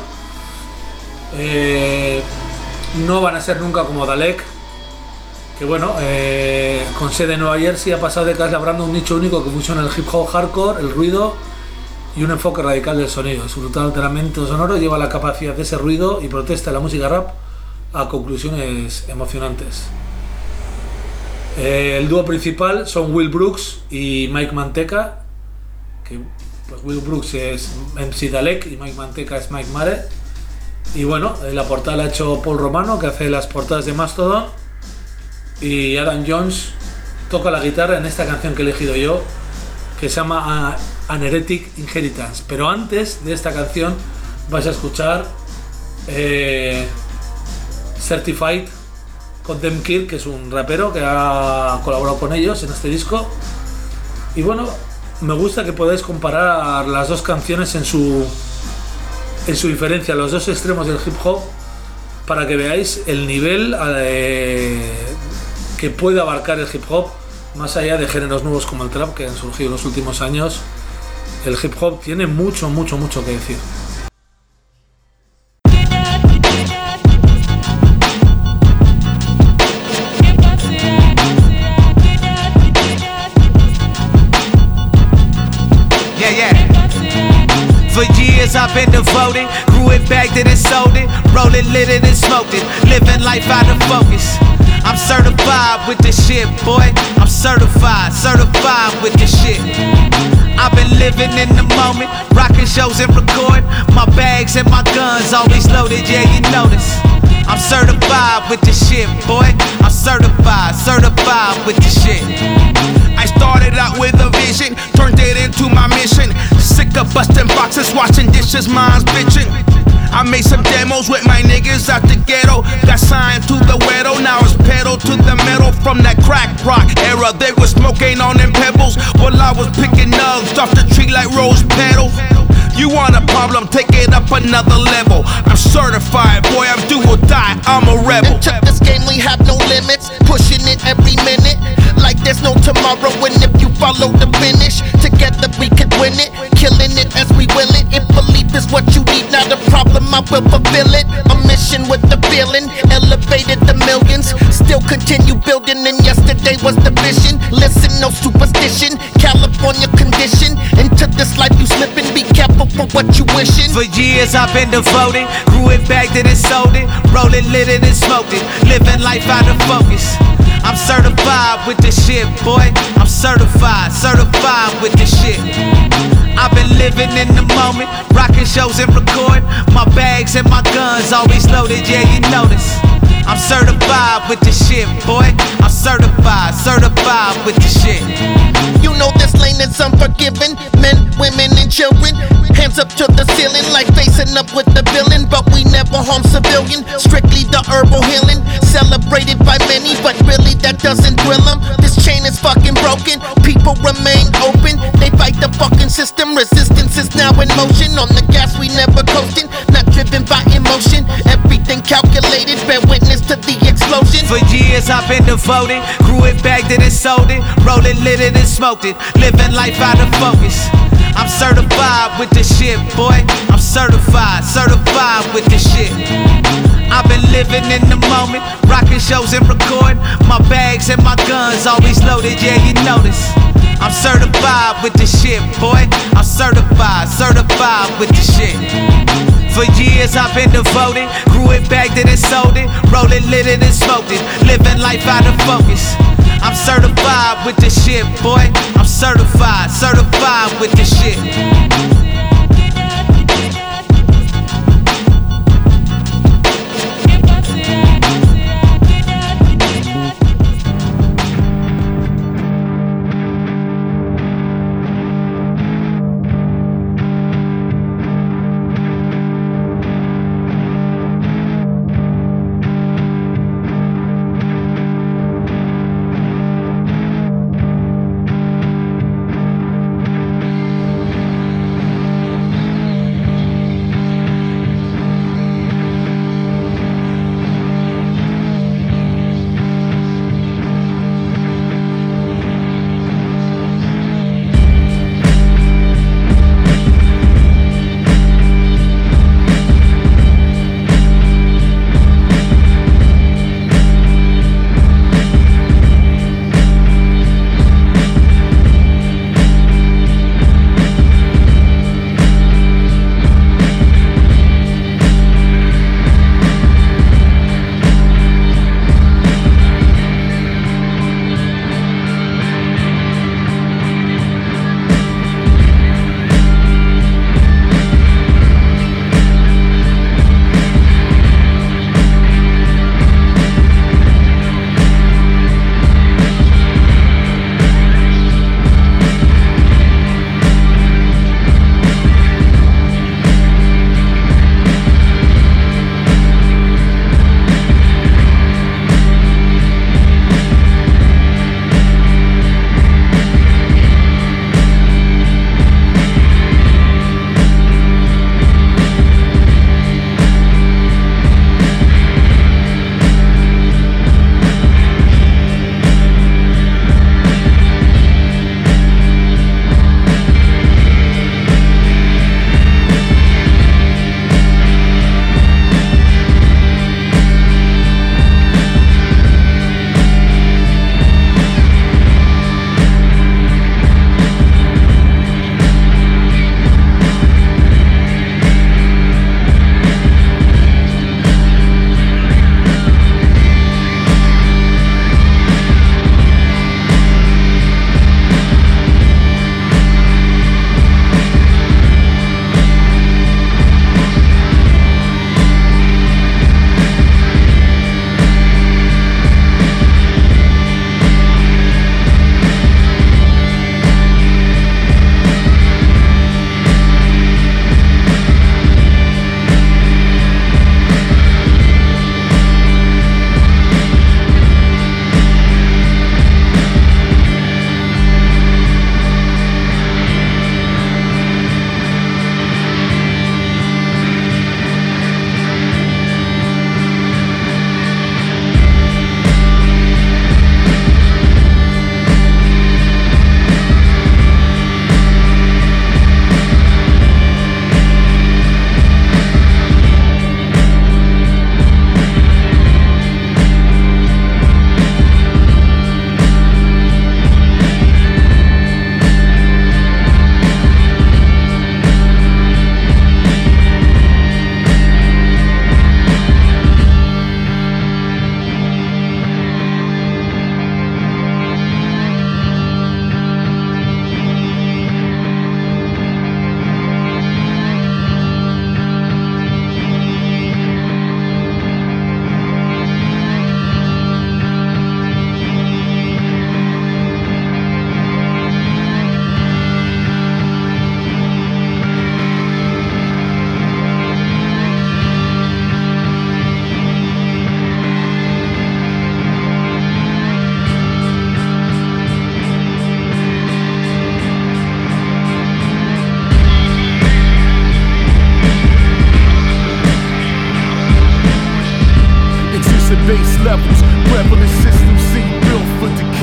No van a ser nunca como Dalek, que bueno, con sede en Nueva Jersey, ha pasado de labrando un nicho único que fusiona el hip hop hardcore, el ruido y un enfoque radical del sonido. Su brutal alteramiento sonoro lleva la capacidad de ese ruido y protesta la música rap a conclusiones emocionantes. El dúo principal son Will Brooks y Mike Manteca, que pues Will Brooks es MC Dalek y Mike Manteca es Mike Mare. Y bueno, la portada la ha hecho Paul Romano, que hace las portadas de Mastodon, y Adam Jones toca la guitarra en esta canción que he elegido yo, que se llama An Heretic Inheritance. Pero antes de esta canción vais a escuchar Certified con Dem Kirk, que es un rapero que ha colaborado con ellos en este disco. Y bueno, me gusta que podáis comparar las dos canciones en su diferencia, los dos extremos del hip hop, para que veáis el nivel que puede abarcar el hip hop, más allá de géneros nuevos como el trap que han surgido en los últimos años. El hip hop tiene mucho que decir. For years I've been devoted, grew it, bagged it and sold it, rolled it, lit it and smoked it, living life out of focus. I'm certified with this shit, boy. I'm certified with this shit. I've been living in the moment, rocking shows and record. My bags and my guns always loaded, yeah, you notice. I'm certified with this shit, boy. I'm certified with this shit. I started out with a vision, turned it into my mission. Sick of busting boxes, washing dishes, mine's bitching. I made some demos with my niggas out the ghetto. Got signed to the Wedo, now it's pedal to the metal. From that crack rock era, they was smoking on them pebbles, while I was picking nugs off the tree like rose petals. You want a problem, take it up another level. I'm certified, boy, I'm do or die, I'm a rebel. Into this game we have no limits, pushing it every minute, like there's no tomorrow. And if you follow the finish, together we could win it, killing it as we will it. If belief is what you need, not a problem, I will fulfill it. A mission with the feeling, elevated the millions, still continue building, and yesterday was the vision. Listen, no superstition, California condition. Into this life you slipping, be careful for what you wishing. For years I've been devoted, grew it, bagged it and sold it, rolled it, lit it and smoked it, living life out of focus. I'm certified with this shit, boy. I'm certified with this shit. I've been living in the moment, rocking shows and record. My bags and my guns always loaded, yeah, you notice. I'm certified with this shit, boy. I'm certified with this shit. You know this lane is unforgiving, men, women and children. Hands up to the ceiling like facing up with the villain. But we never harm civilian, strictly the herbal healing. Celebrated by many, but really that doesn't thrill them. This chain is fucking broken, people remain open. They fight the fucking system, resistance is now in motion. On the gas we never coasting, not driven by emotion. Everything calculated, bear witness to the explosion. For years I've been devoted, grew it, bagged it and sold it, rolled it, lit it and smoked it, living life out of focus. I'm certified with this shit, boy. I'm certified with this shit. I've been living in the moment, rocking shows and record. My bags and my guns always loaded, yeah, you notice. I'm certified with this shit, boy. I'm certified with this shit. For years I've been devoted, grew it, bagged it and sold it, rolled it, lit it and smoked it, living life out of focus. I'm certified with this shit, boy. I'm certified with this shit. Yeah.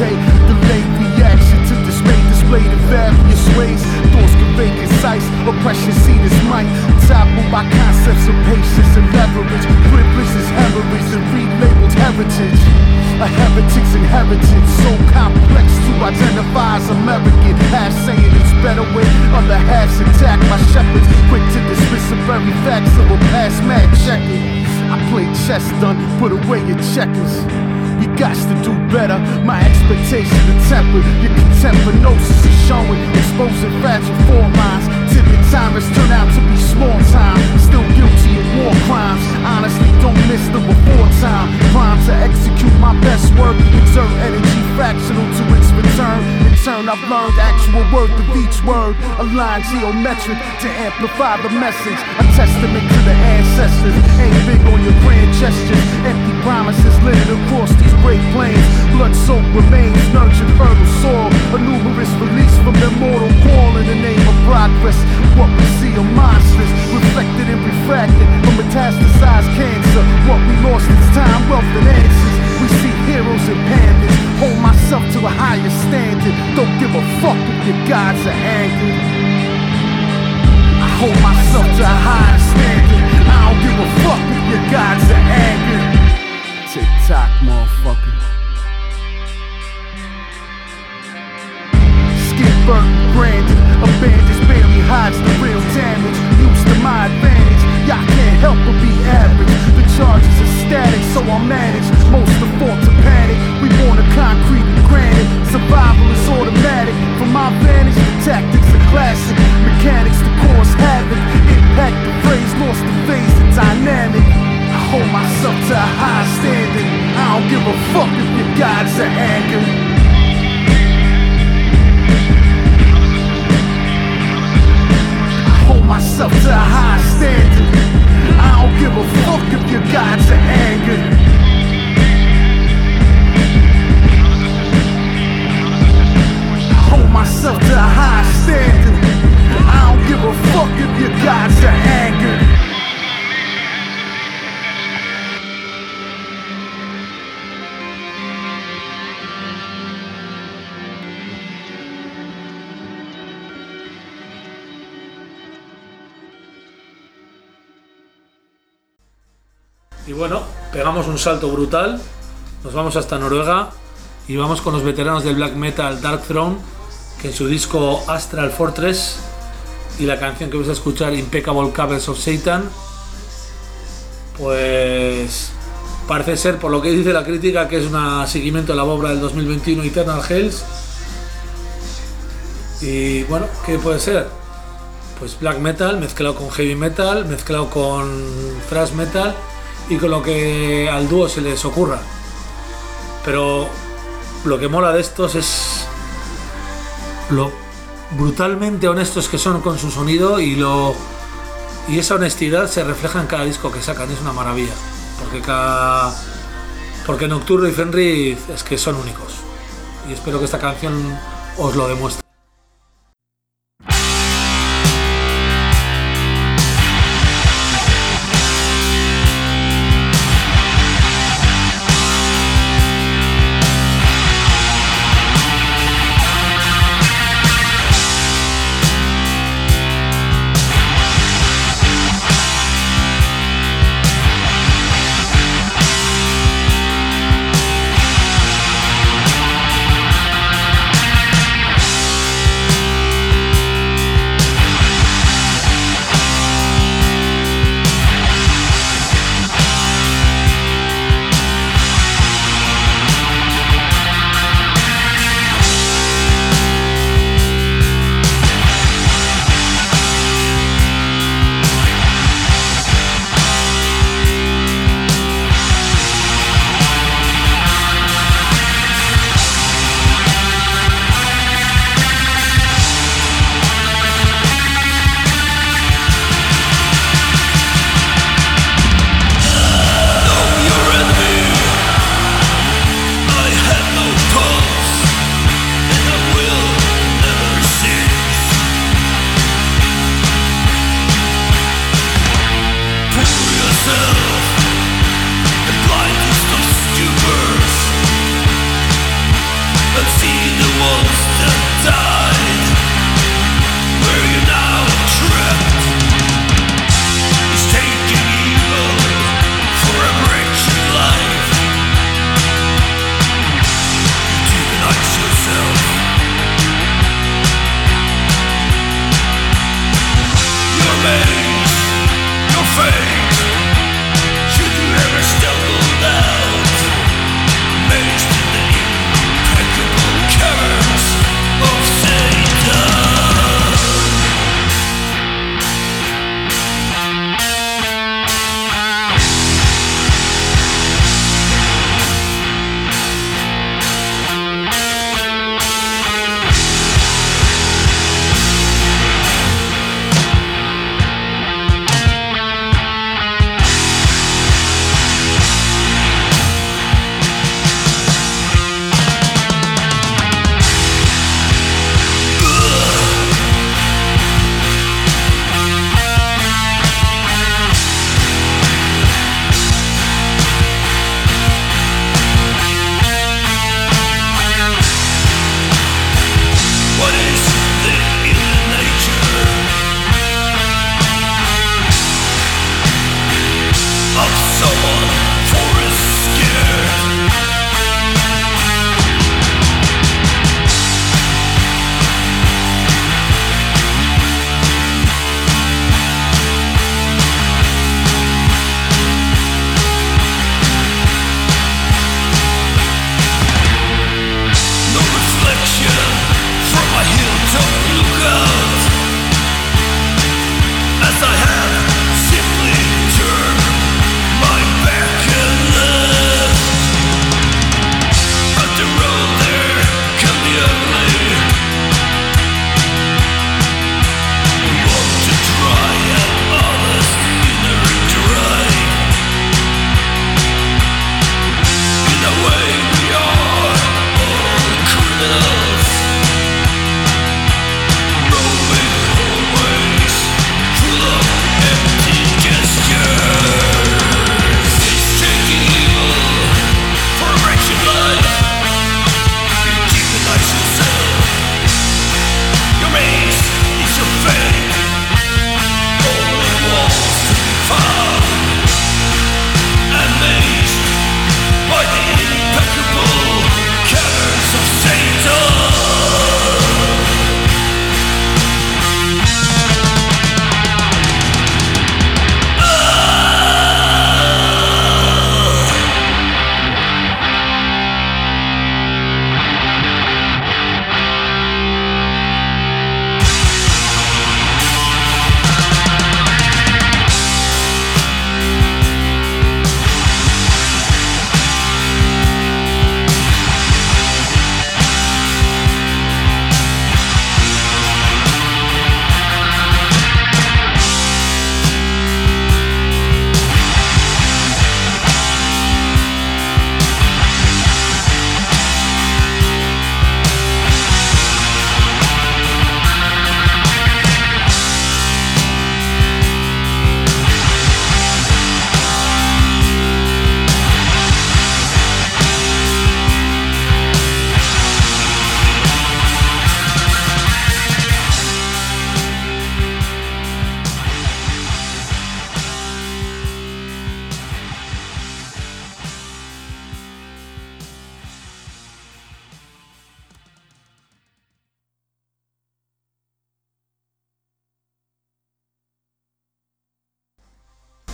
okay. Delayed reaction to dismay displayed in various ways. Thoughts convey concise, oppression seen as might. Toppled by concepts of patience and leverage. Privilege is hemorrhage and relabeled heritage. A heretic's inheritance, so complex to identify as American. Half saying it's better when other halves attacked by shepherds. Quick to dismiss the very facts of a past mad checking. I play chess done, put away your checkers. We got to do better, my expectations are tempered. Your contempt for gnosis is showing, exposing fragile form lines. Timid timers turn out to be small time. Still guilty of war crimes. Honestly, don't miss the before time. Prime to execute my best work. Exert energy fractional to its return. In turn, I've learned actual worth of each word. Align geometric to amplify the message. A testament to the ancestors. Ain't big on your grand gestures. Empty promises littered across these great plains. Blood-soaked remains, nurtured fertile soil. A numerous release from their mortal call in the name of progress. What we see are monsters, reflected and refracted from metastasized cancer. What we lost is time, wealth, and answers. We see heroes and pandas. Hold myself to a higher standard. Don't give a fuck if your gods are angered. I hold myself to a higher standard. I don't give a fuck if your gods are angered. Tick-tock, motherfucker. Skin burnt and branded. A bandage barely hides the real damage. Used to my advantage. Y'all can't help but be average. The charges are static, so I manage. Most of fault to panic. We born of concrete and granite. Survival is automatic. From my vantage, the tactics are classic. Mechanics to cause havoc. Impact the phrase, lost the phase, the dynamic. I hold myself to a high standard. I don't give a fuck if your gods are angered. Hold myself to a high standard. I don't give a fuck if your gods are angered. Hold myself to a high standard. I don't give a fuck if your gods are angered. Y bueno, pegamos un salto brutal, nos vamos hasta Noruega y vamos con los veteranos del black metal Dark Throne, que en su disco Astral Fortress y la canción que vais a escuchar, Impeccable Cables of Satan, pues parece ser, por lo que dice la crítica, que es un seguimiento de la obra del 2021 Eternal Hells. Y bueno, ¿qué puede ser? Pues black metal mezclado con heavy metal, mezclado con thrash metal y con lo que al dúo se les ocurra. Pero lo que mola de estos es lo brutalmente honestos que son con su sonido, y esa honestidad se refleja en cada disco que sacan. Es una maravilla, porque Nocturno y Fenrir es que son únicos, y espero que esta canción os lo demuestre.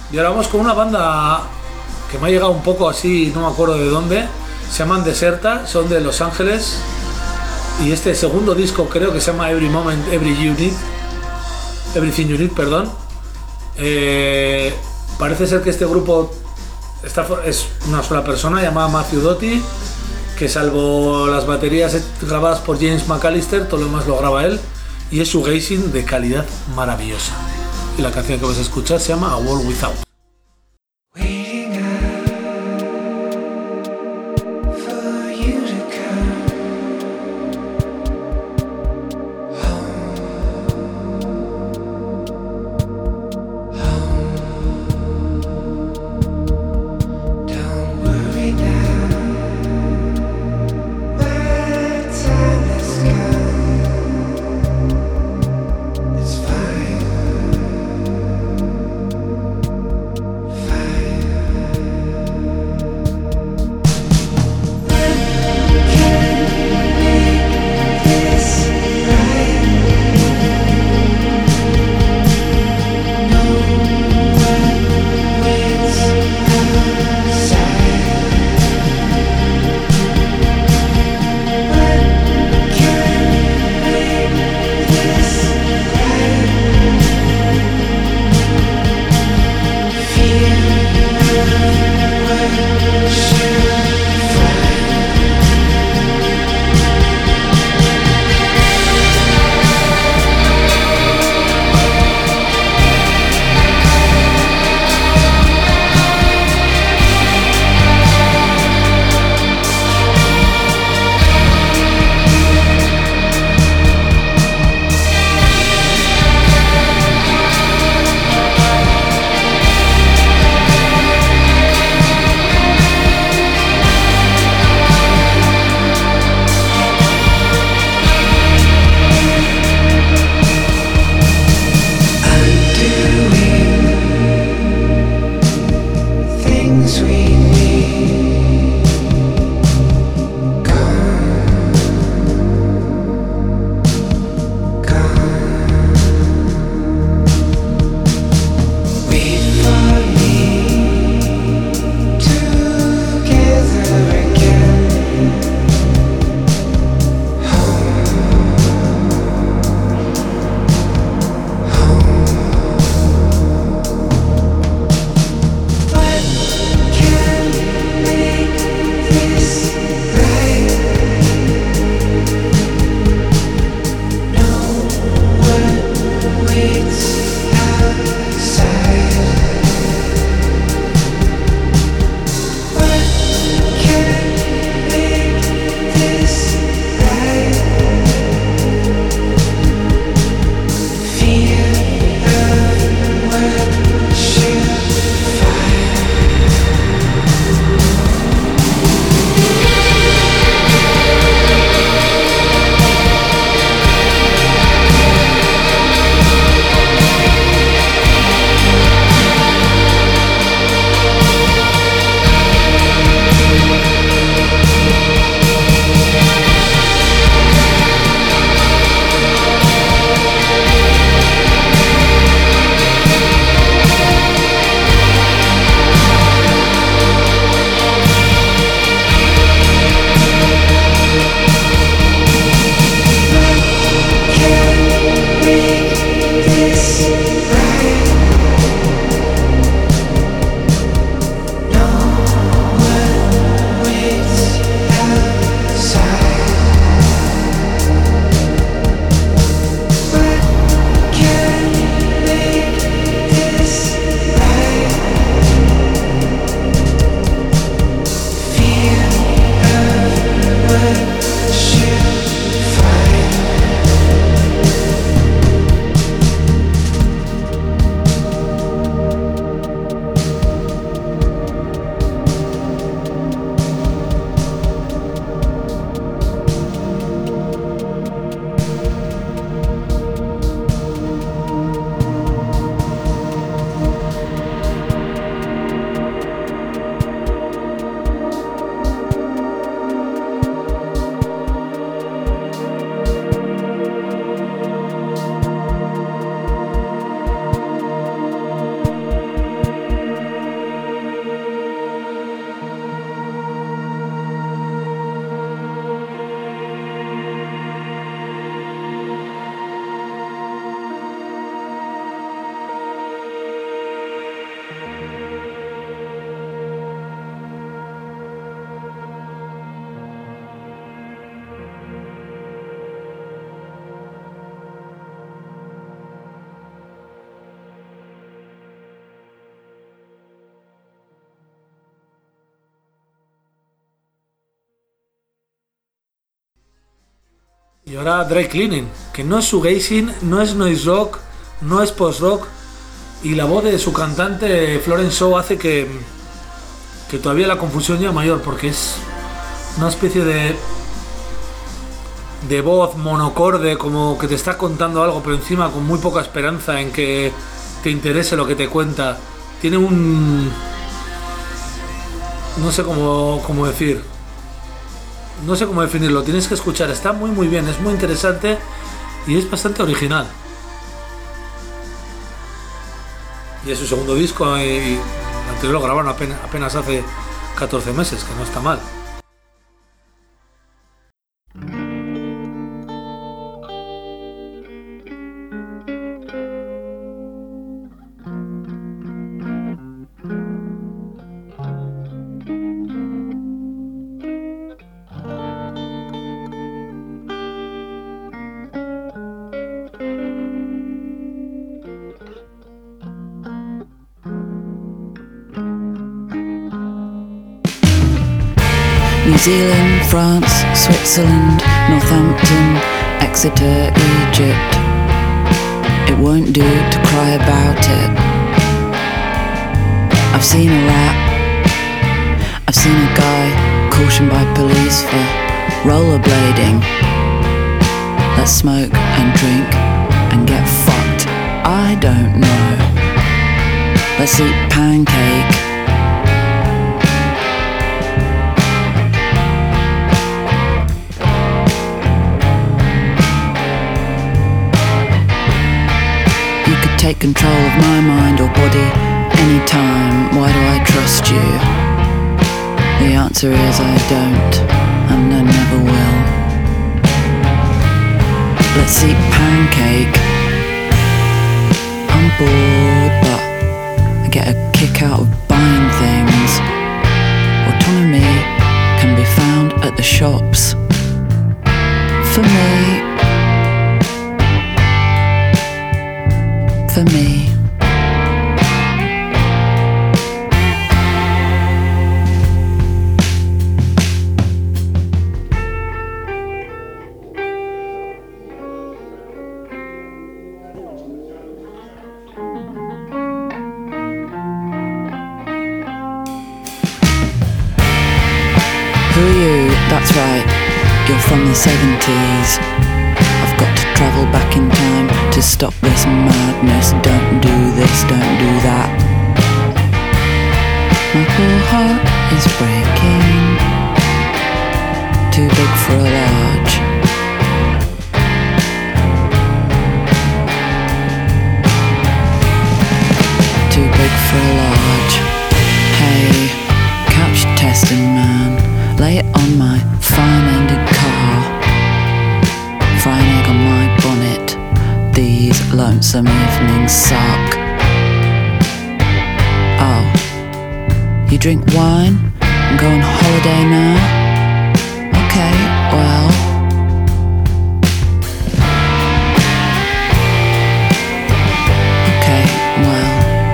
Y ahora vamos con una banda que me ha llegado un poco así, no me acuerdo de dónde. Se llaman Deserta, son de Los Ángeles. Y este segundo disco creo que se llama Every Moment, Everything You Need, perdón. Parece ser que este grupo es una sola persona llamada Matthew Doty, que salvo las baterías grabadas por James McAllister, todo lo demás lo graba él. Y es shoegazing de calidad maravillosa. Y la canción que vas a escuchar se llama A World Without. It's fine. Y ahora Dry Cleaning, que no es shoegazing, no es noise rock, no es post-rock, y la voz de su cantante Florence Shaw hace que todavía la confusión ya mayor, porque es una especie de voz monocorde, como que te está contando algo, pero encima con muy poca esperanza en que te interese lo que te cuenta. Tiene un... no sé cómo decir. No sé cómo definirlo, tienes que escuchar, está muy bien, es muy interesante y es bastante original. Y es su segundo disco y el anterior lo grabaron apenas hace 14 meses, que no está mal. New Zealand, France, Switzerland, Northampton, Exeter, Egypt. It won't do to cry about it. I've seen a rat. I've seen a guy cautioned by police for rollerblading. Let's smoke and drink and get fucked. I don't know. Let's eat pancake. Take control of my mind or body anytime. Why do I trust you? The answer is I don't, and I never will. Let's eat pancake. I'm bored, but I get a kick out of buying things. Autonomy can be found at the shops. For me. For me. Who are you? That's right, you're from the 70s. I've got to travel back in time to stop this madness. Don't do this, don't do that. My poor heart is breaking. Too big for a large. Too big for a large. Hey, couch testing man, lay it on my fine-ended car. Fry an egg on my bonnet. These lonesome evenings suck. Oh, you drink wine and go on holiday now? Okay, well. Okay, well.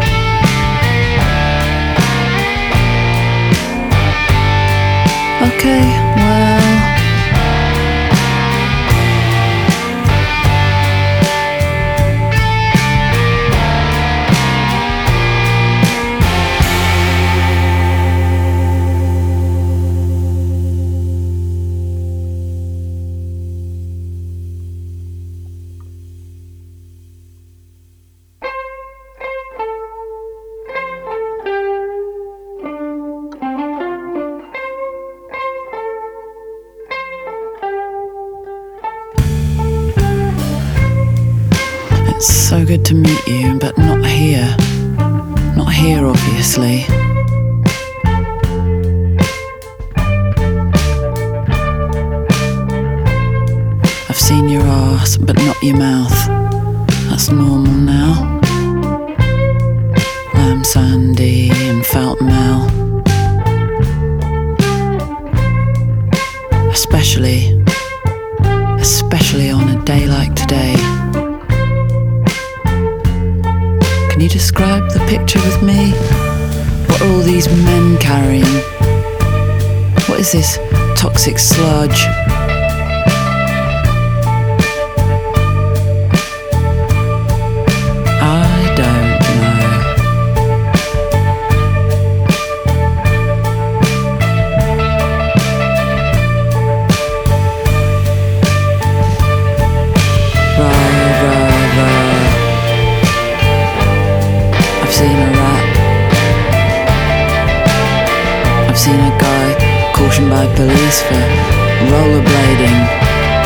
Okay, well. So good to meet you, but not here. Not here, obviously. I've seen your ass, but not your mouth. That's normal now. Lamb Sandy and Felt Mel. Especially on a day like today. Can you describe the picture with me? What are all these men carrying? What is this toxic sludge? I've seen a rat. I've seen a guy cautioned by police for rollerblading.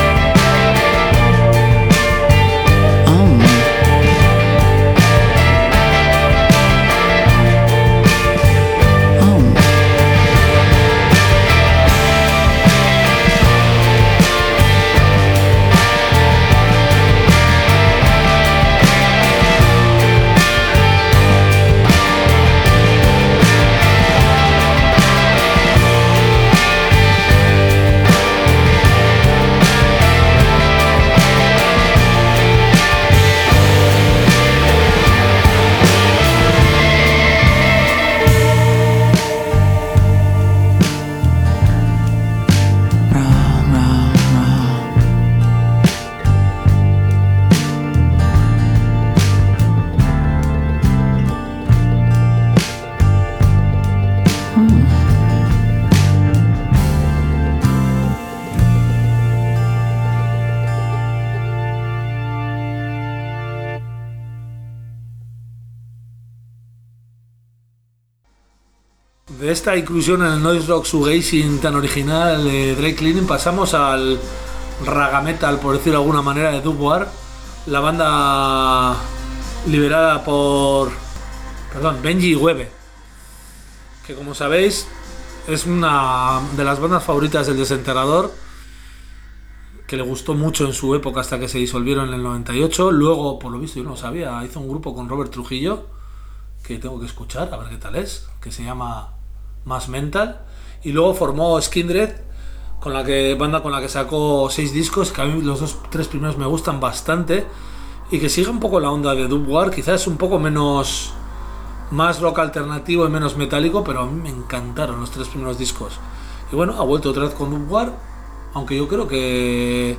De esta inclusión en el noise rock shoegazing tan original de Dry Cleaning pasamos al raga metal, por decirlo de alguna manera, de Dub War, la banda liderada por Benji Webe, que como sabéis es una de las bandas favoritas del Desenterrador, que le gustó mucho en su época hasta que se disolvieron en el 98. Luego, por lo visto, yo no lo sabía, hizo un grupo con Robert Trujillo que tengo que escuchar, a ver qué tal es, que se llama Más Mental, y luego formó Skindred, banda con la que sacó 6 discos, que a mí los 3 primeros me gustan bastante, y que sigue un poco la onda de Dub War, quizás un poco más rock alternativo y menos metálico, pero a mí me encantaron los 3 primeros discos. Y bueno, ha vuelto otra vez con Dub War, aunque yo creo que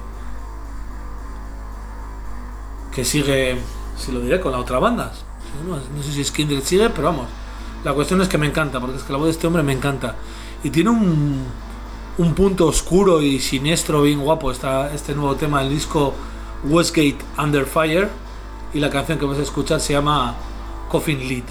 sigue, si lo diré, con la otra banda. No sé si Skindred sigue, pero vamos, la cuestión es que me encanta, porque es que la voz de este hombre me encanta, y tiene un punto oscuro y siniestro bien guapo este nuevo tema del disco Westgate Under Fire, y la canción que vas a escuchar se llama Coffin Lid.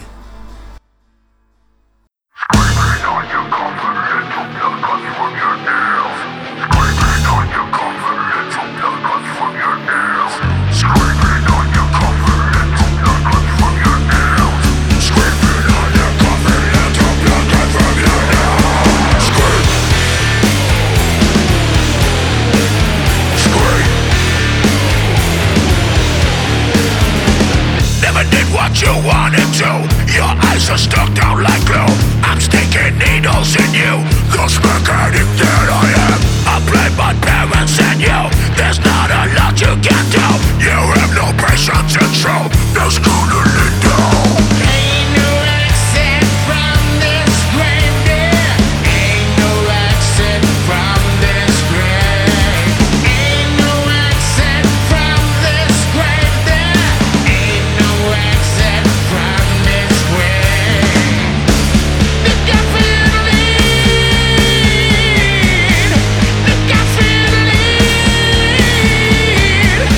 You wanted to, your eyes are stuck down like glue. I'm sticking needles in you, cause mechanic that I am. I blame my parents and you, there's not a lot you can do. You have no patience and show, no schooling down. Ain't no exit from this grave, there ain't no exit from this grave. Ain't no exit from this grave, there ain't no exit from this grave. The caffeine lead, the caffeine lead.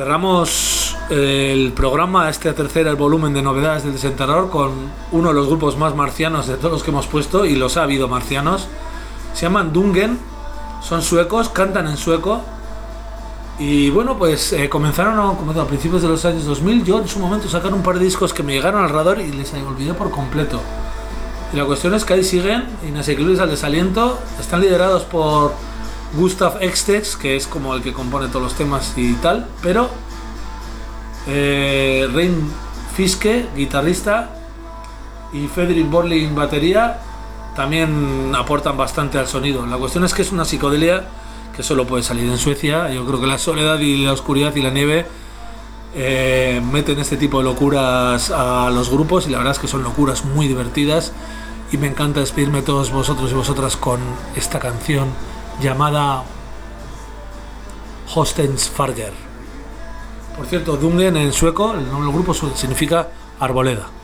cerramos el programa, este tercer volumen de novedades del Desenterrador, con uno de los grupos más marcianos de todos los que hemos puesto, y los ha habido marcianos. Se llaman Dungen, son suecos, cantan en sueco. Y bueno, pues comenzaron a principios de los años 2000. Yo en su momento sacaron un par de discos que me llegaron al radar y les olvidé por completo. Y la cuestión es que ahí siguen, inasequibles al desaliento. Están liderados por Gustav Ekstedt, que es como el que compone todos los temas y tal. Pero Rein Fiske, guitarrista, y Fredrik Borlin, batería, también aportan bastante al sonido. La cuestión es que es una psicodelia que solo puede salir en Suecia. Yo creo que la soledad y la oscuridad y la nieve meten este tipo de locuras a los grupos, y la verdad es que son locuras muy divertidas, y me encanta despedirme de todos vosotros y vosotras con esta canción llamada Hostens Farger. Por cierto, Dungen en sueco, el nombre del grupo significa arboleda.